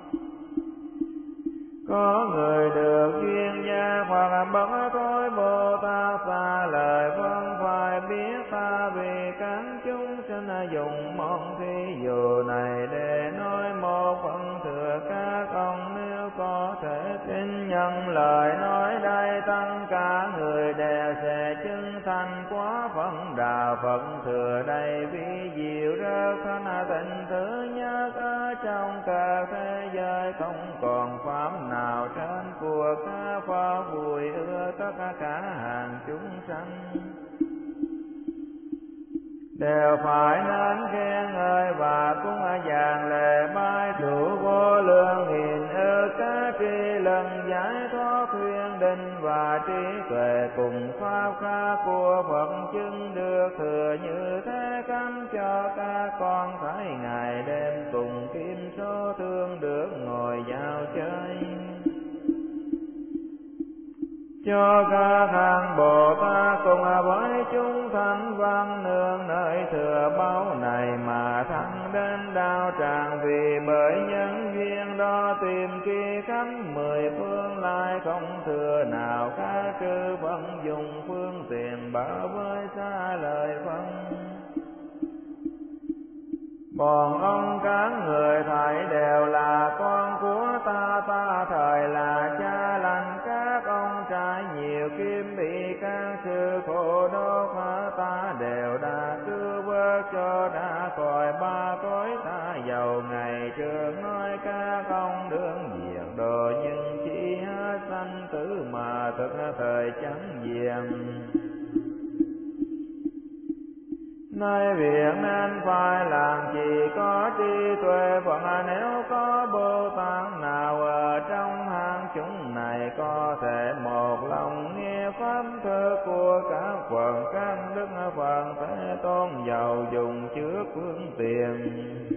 Có người được duyên gia hoặc bất thối Bồ Tát xa lời phân phải biết ta vì các chúng sinh dùng món thí dụ này để nói một phần thừa các ông. Nếu có thể tin nhận lời nói đây tất cả người đều sẽ chứng thành quá phần đạo Phật thừa đây. Ví diệu rất thanh tịnh thứ nhất ở trong cả thế giới không còn pháp nào trên của các pháp vui ưa tất cả hàng chúng sanh đều phải nên khen ngợi và cúng dàn lễ bái thủ vô lượng nghìn ức các tri lần giải thoát khuyên định và trí tuệ cùng pháp khác của Phật chứng được thừa như thế cắm cho các con thấy ngày đêm cùng kim số thương được ngồi vào chơi. Cho các hàng Bồ Tát cùng với chúng thánh văn nương nơi thừa báo này mà thăng đến đạo tràng. Vì bởi nhân duyên đó tìm kia khắp mười phương lại không thừa nào các chư Phật dùng phương tiện bảo với xa lời phân. Bọn ông các người thầy đều là con của ta, ta thời là cha lành các ông trải nhiều kim bị các sư khổ đốt. Ta đều đã cứu vớt cho đã khỏi ba cõi ta giàu ngày trước nói các ông đương diệt đồ nhưng chỉ hết sanh tử mà thực thời chẳng diệm. Nay việc nên phải làm chỉ có trí tuệ Phật. Nếu có Bồ Tát nào ở trong hàng chúng này có thể một lòng nghe pháp thơ của các Phật các đức Phật Thế Tôn giàu dùng trước phương tiện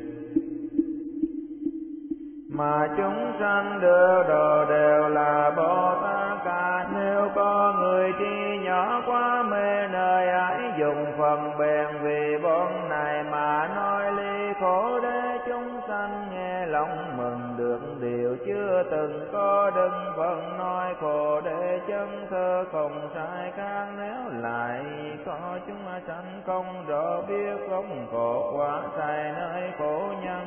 mà chúng sanh được độ đều là Bồ Tát cả. Nếu có người chi nhỏ quá mê nơi ấy dùng phần bèn vì bọn này mà nói ly khổ để chúng sanh nghe lòng mừng được điều chưa từng có. Đừng phần nói khổ để chân thơ không sai khác. Nếu lại có chúng sanh không rõ biết không khổ quá sai nơi khổ nhân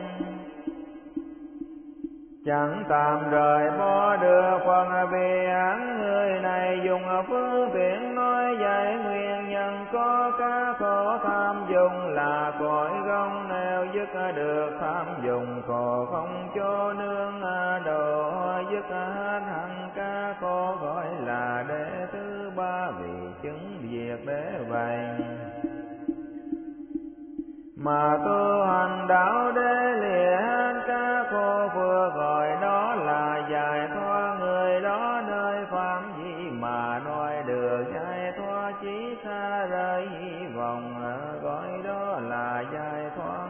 chẳng tạm rời bỏ được phần. Vì án người này dùng phương tiện nói dạy nguyên nhân có các khổ tham dùng là cội gông. Nếu dứt được tham dùng khổ không cho nương độ dứt hết hẳn các khổ gọi là đệ thứ ba. Vì chứng việc để vậy mà tu hành đạo để lìa hết các khổ vừa gọi đó là giải thoát. Người đó nơi phạm vi mà nói được giải thoát chỉ xa rời hy vọng gọi đó là giải thoát.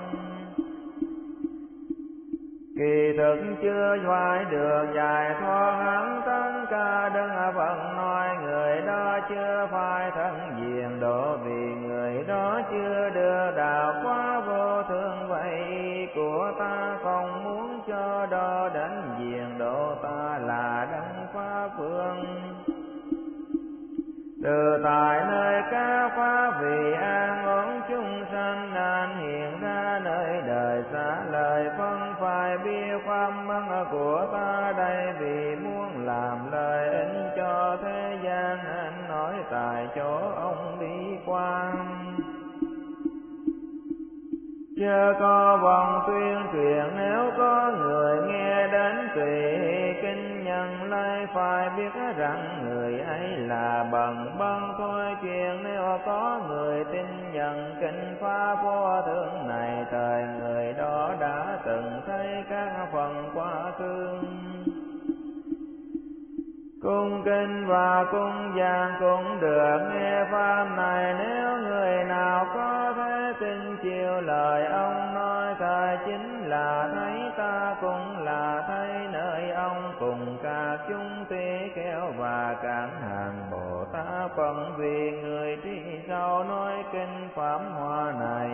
Kỳ thực chưa phải được giải thoát hẳn tất cả đấng Phật nói người đó chưa phải thân diện độ. Vì người đó chưa được đạo quá vô thường vậy của ta không muốn cho đó đến diện độ. Ta là đấng pháp phương từ tại nơi các pháp vì an ổn chúng sanh an hiện ra nơi đời xa lời phân phải biết pháp mong của ta đây. Vì muốn làm lời ích cho thế gian anh nói tại chỗ ông đi qua chớ có vòng tuyên truyền. Nếu có người nghe đến tùy kinh nhân lấy phải biết rằng người ấy là bằng băng thôi chuyện. Nếu có người tin nhận kinh pháp vô thượng này thời người đó đã từng thấy các phần quá khứ cung kinh và cung giảng cũng được. Nghe pháp này nếu người nào có thể tin chiều lời ông nói, thời chính là thấy ta cũng là thấy nơi ông, cùng các chúng tỷ kheo và các hàng Bồ Tát phận vì người trí sau nói kinh pháp hoa này.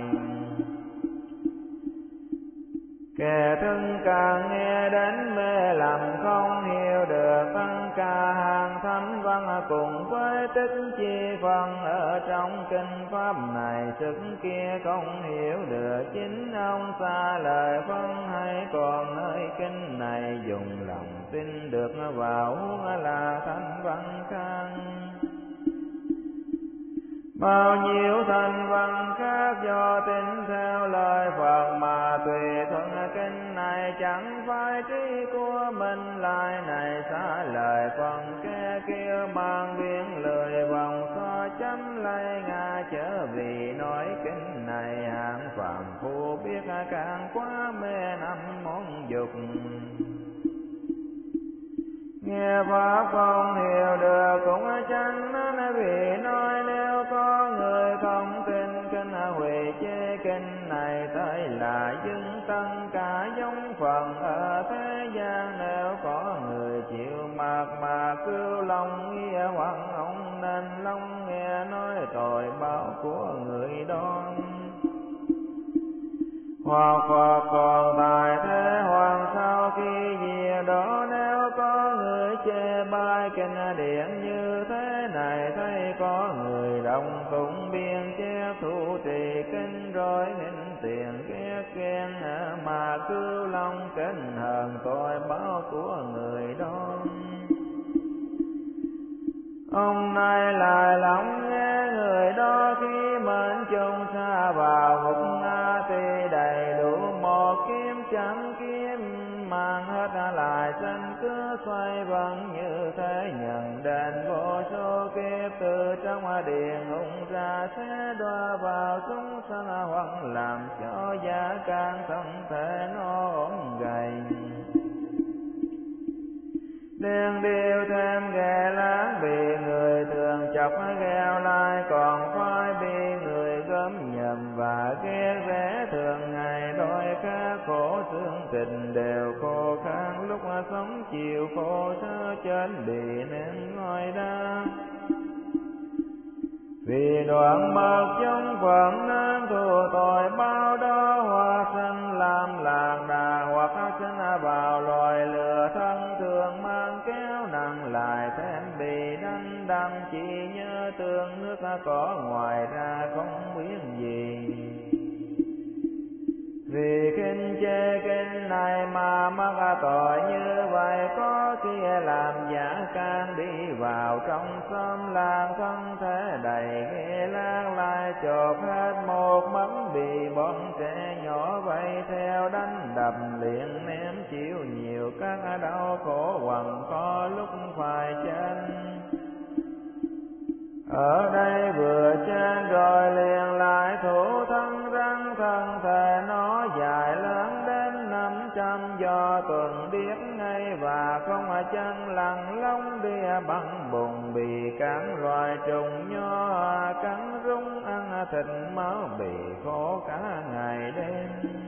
Kẻ thân càng nghe đến mê lầm không hiểu được, tăng ca hàng thánh văn cùng với tích chi phần ở trong kinh pháp này. Sức kia không hiểu được, chính ông xa lời phân hay còn nơi kinh này dùng lòng tin được vào huống là thánh văn khác. Bao nhiêu thành văn khác do tin theo lời Phật mà tùy thuận kinh này, chẳng phải trí của mình lại này xa lời phần kẻ kia mang biến lời vòng so chấm lấy ngã chớ vì nói kinh này hạng phàm phu biết càng quá mê năm món dục. Nghe pháp không hiểu được cũng chẳng nên vì nói, nếu có người không tin kinh hủy chê kinh này tới là dưng tăng cả giống phần ở thế gian. Nếu có người chịu mặc mà cứu lòng nghĩa hoặc ông nên lòng nghe nói tội báo của người đó. Hoặc Phật còn tại thế hoặc sau khi về đó, nếu có người chê bai kinh điển như thế này, thấy có người đồng tụng biên chép thủ trì kinh rồi nghinh tiền ghét ghen mà cứu lòng kinh hờn tội báo của người đó. Ông này lại lòng nghe người đó khi mệnh chung xa vào ngục nga, thì đầy đủ một kiếm chẳng kiếm mang hết lại sanh cứ xoay vần như thế, nhận đền vô số kiếp từ trong địa ngục ra sẽ đọa vào chúng sanh, hoặc làm cho gia can thân thể nó ốm gầy. Đen điều thêm ghê láng bị người thường chọc gheo lai, còn phải bị người gấm nhầm và ghét rẽ thường ngày. Đôi khác khổ xương tình đều khô khan, lúc sống chiều khổ sơ trên bị ném ngôi đá. Vì đoạn mất trong phận nên thù tội bao đó, hoặc sinh làm lạc đà hoặc sinh vào loài lừa thân, thường mang kéo nặng lại thêm bị đắng đắng. Chỉ nhớ tương nước có ngoài ra không biết gì. Vì kinh chê kinh này mà mắc tội như vậy, có kia làm giả can đi vào trong xóm làng, thân thể đầy ghê lan lại chộp hết một mắm bị bọn trẻ nhỏ vây theo đánh đập liền ném chịu nhiều các đau khổ quằn co lúc phải chân. Ở đây vừa trên rồi liền lại thủ thân răng, thân thể nó dài lớn đến năm trăm do tuần điếc ngay và không chân lằn lông đĩa bằng bùn bị cắn loài trùng nho cắn rung ăn thịt máu bị khổ cả ngày đêm.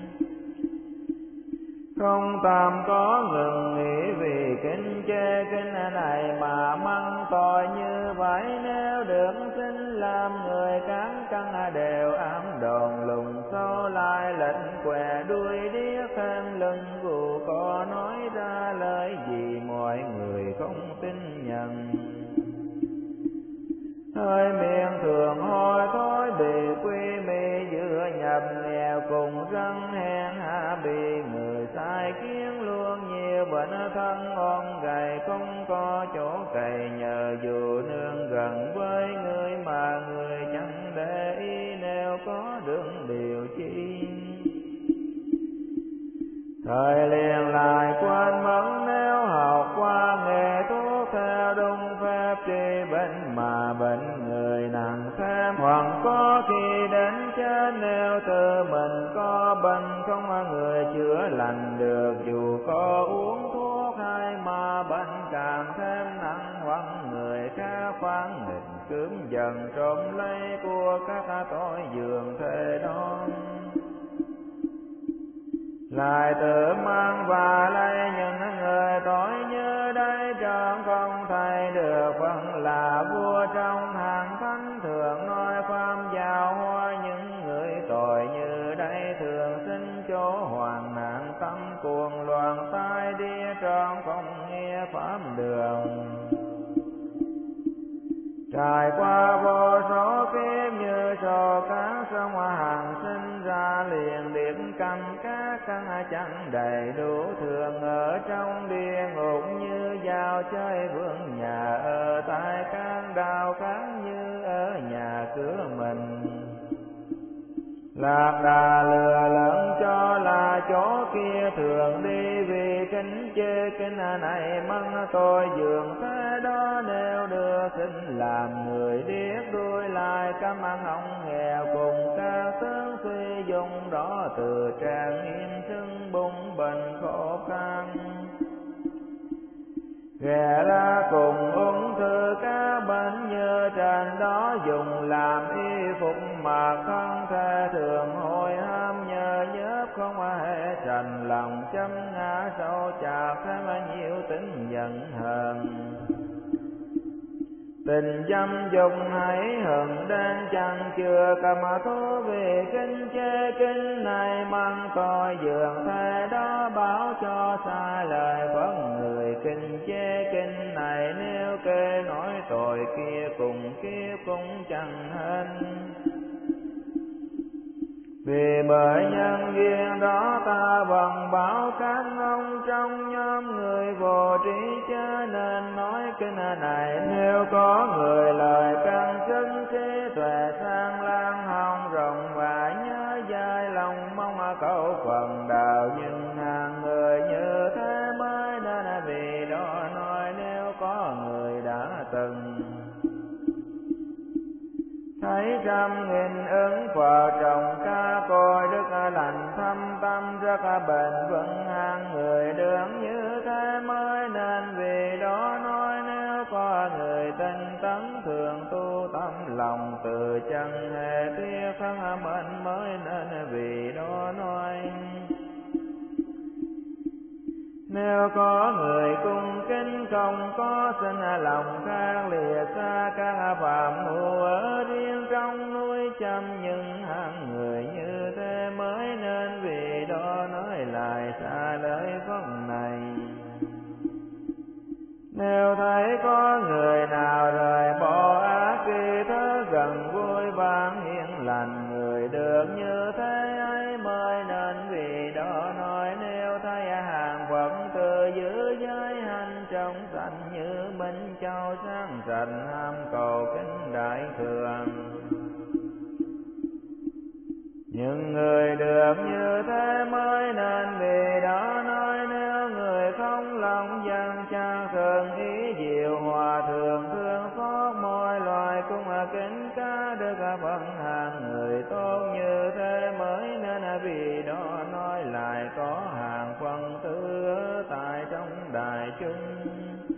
Không tạm có ngừng nghỉ vì kinh chê kinh này mà mắng tội như vậy, nếu được xin làm người cán căng đều ám đòn lùng sâu lại lệnh què đuôi điếc thêm lưng gù, có nói ra lời gì mọi người không tin nhận. Hơi miệng thường hôi thối bị quy mì giữa nhập nghèo cùng răng hèn hạ, bị người sai kiến luôn nhiều bệnh thân ôm gầy không có chỗ cày nhờ, dù nương gần với người mà người chẳng để ý nếu có đường điều chi. Thời liền lại quên mất nếu học qua nghề thuốc theo đúng phép trị bệnh mà bệnh người nặng thêm, hoặc có khi đến chết nếu tự mình có bệnh không người chữa lành được, dù có uống thuốc hay mà bệnh càng thêm nặng hoằng người khác phán nghịch cưỡng dần trộm lấy của các tội dường thế đó. Lại tự mang và lấy những người tội như đây trọn không thấy được phần là vua trong hàng thánh thường nói pháp giáo hóa những người tội như đây thường sinh chỗ hoàn nạn tâm cuồng loạn tai đĩa trọn không nghe pháp đường. Trải qua vô số kiếp như sổ các sông hàng sinh ra liền điểm cầm các căn chẳng đầy đủ thường ở trong địa ngục như giao chơi vương nhà ở tại các đạo khác như ở nhà cửa mình. Lạc đà lừa lẫn cho là chỗ kia thường đi vì kính chê kính này măng tôi dường thế đó nếu đưa xin làm người điếc đuôi lại căm ăn ông nghèo cùng các tướng suy dùng đó từ trang yên sưng bung bệnh khổ khăn. Ghẻ la cùng ung thư các bệnh như trần đó dùng làm y phục mà không thể thường hồi ham nhờ nhớp không hề trần lòng châm ngã sâu chạc thêm nhiều tính giận hờn. Tình dâm dục hãy hừng đến chẳng chưa cầm thú vì kinh chê kinh này mang coi dường thế đó báo cho sai lời vẫn người kinh chê kinh này nếu kê nói tội kia cùng kia cũng chẳng hên. Vì bởi nhân duyên đó ta bằng báo các ông trong nhóm người vô trí cho nên nói kinh này nếu có người lời căn sinh trí tuệ sang lang hồng rộng và nhớ dài lòng mong cầu phần đạo nhưng hàng người như thế mới nên vì đó nói nếu có người đã từng thấy trăm nghìn ứng Phật trồng ca coi đức lành thâm tâm rất bền vững hàng người đường như thế mới nên vì đó nói nếu có người tinh tấn thường tu tâm lòng từ chẳng hề tiếc thân mình mới nên vì đó nói. Nếu có người cung kính không có sinh lòng khác lìa xa các phạm ngụ ở riêng trong núi chăm nhưng hàng người như thế mới nên vì đó nói lại xa lời phân này. Nếu thấy có người nào rời bỏ ác kỳ thơ gần vui vang hiền lành người được như thế ấy mới nên vì đó nói nếu thấy hàng Phật từ giữ giới hành trong sanh như Minh Châu sáng rành ham cầu kính đại thường. Nhưng người được như thế mới nên vì đó nói nếu người không lòng dân trang thường ý diệu hòa thường thương xót mọi loài cũng kính ca được phần hàng người tốt như thế mới nên vì đó nói lại có hàng phần tư ở tại trong đại chúng.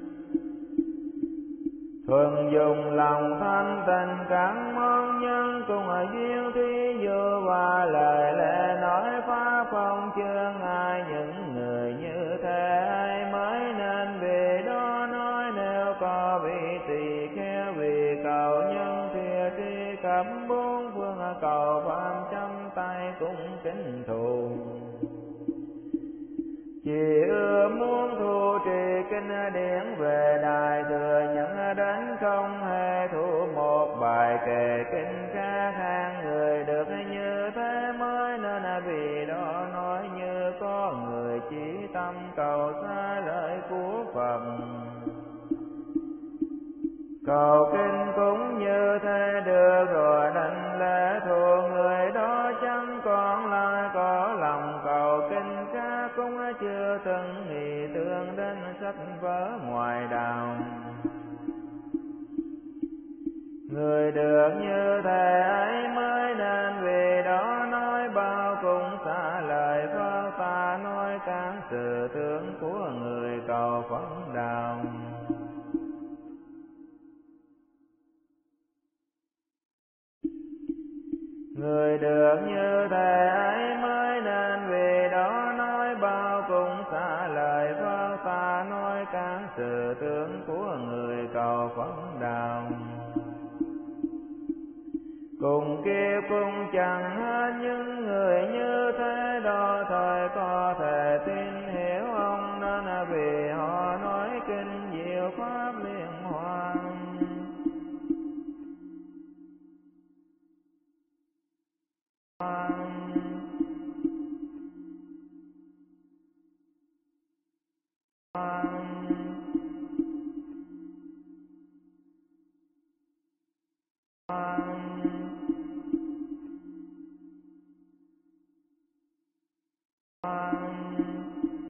Thường dùng lòng thanh tình cảm mong nhân cùng ở duyên thí dụ và lời lẽ nói pháp không chương ai những người như thế ai mới nên vì đó nói nếu có vị tỳ kheo vì cầu nhân thìa tri cẩm bốn phương cầu phạm trăm tay cũng kính thù. Chỉ ưa muốn thu trì kinh điển về đại thừa nhận đến không hề thu một bài kệ kinh khác hàng người được như thế mới nên vì đó nói như có người chỉ tâm cầu xa lời của Phật. Cầu kinh cũng như thế được rồi đành lễ thuộc người đó chẳng còn lại có lòng cầu kinh khác cũng chưa từng nghĩ tưởng đến sách vở ngoài đạo. Người được như thế ấy mới nên vì đó nói bao cũng xa lời Phật ta nói các sự tướng của người cầu Phật đạo. Người được như thế ấy mới nên vì đó nói bao cũng xa lời vâng xa nói các sự tướng của người cầu phấn đạo. Cùng kiếp cũng chẳng hết những người như thế đó thời có thể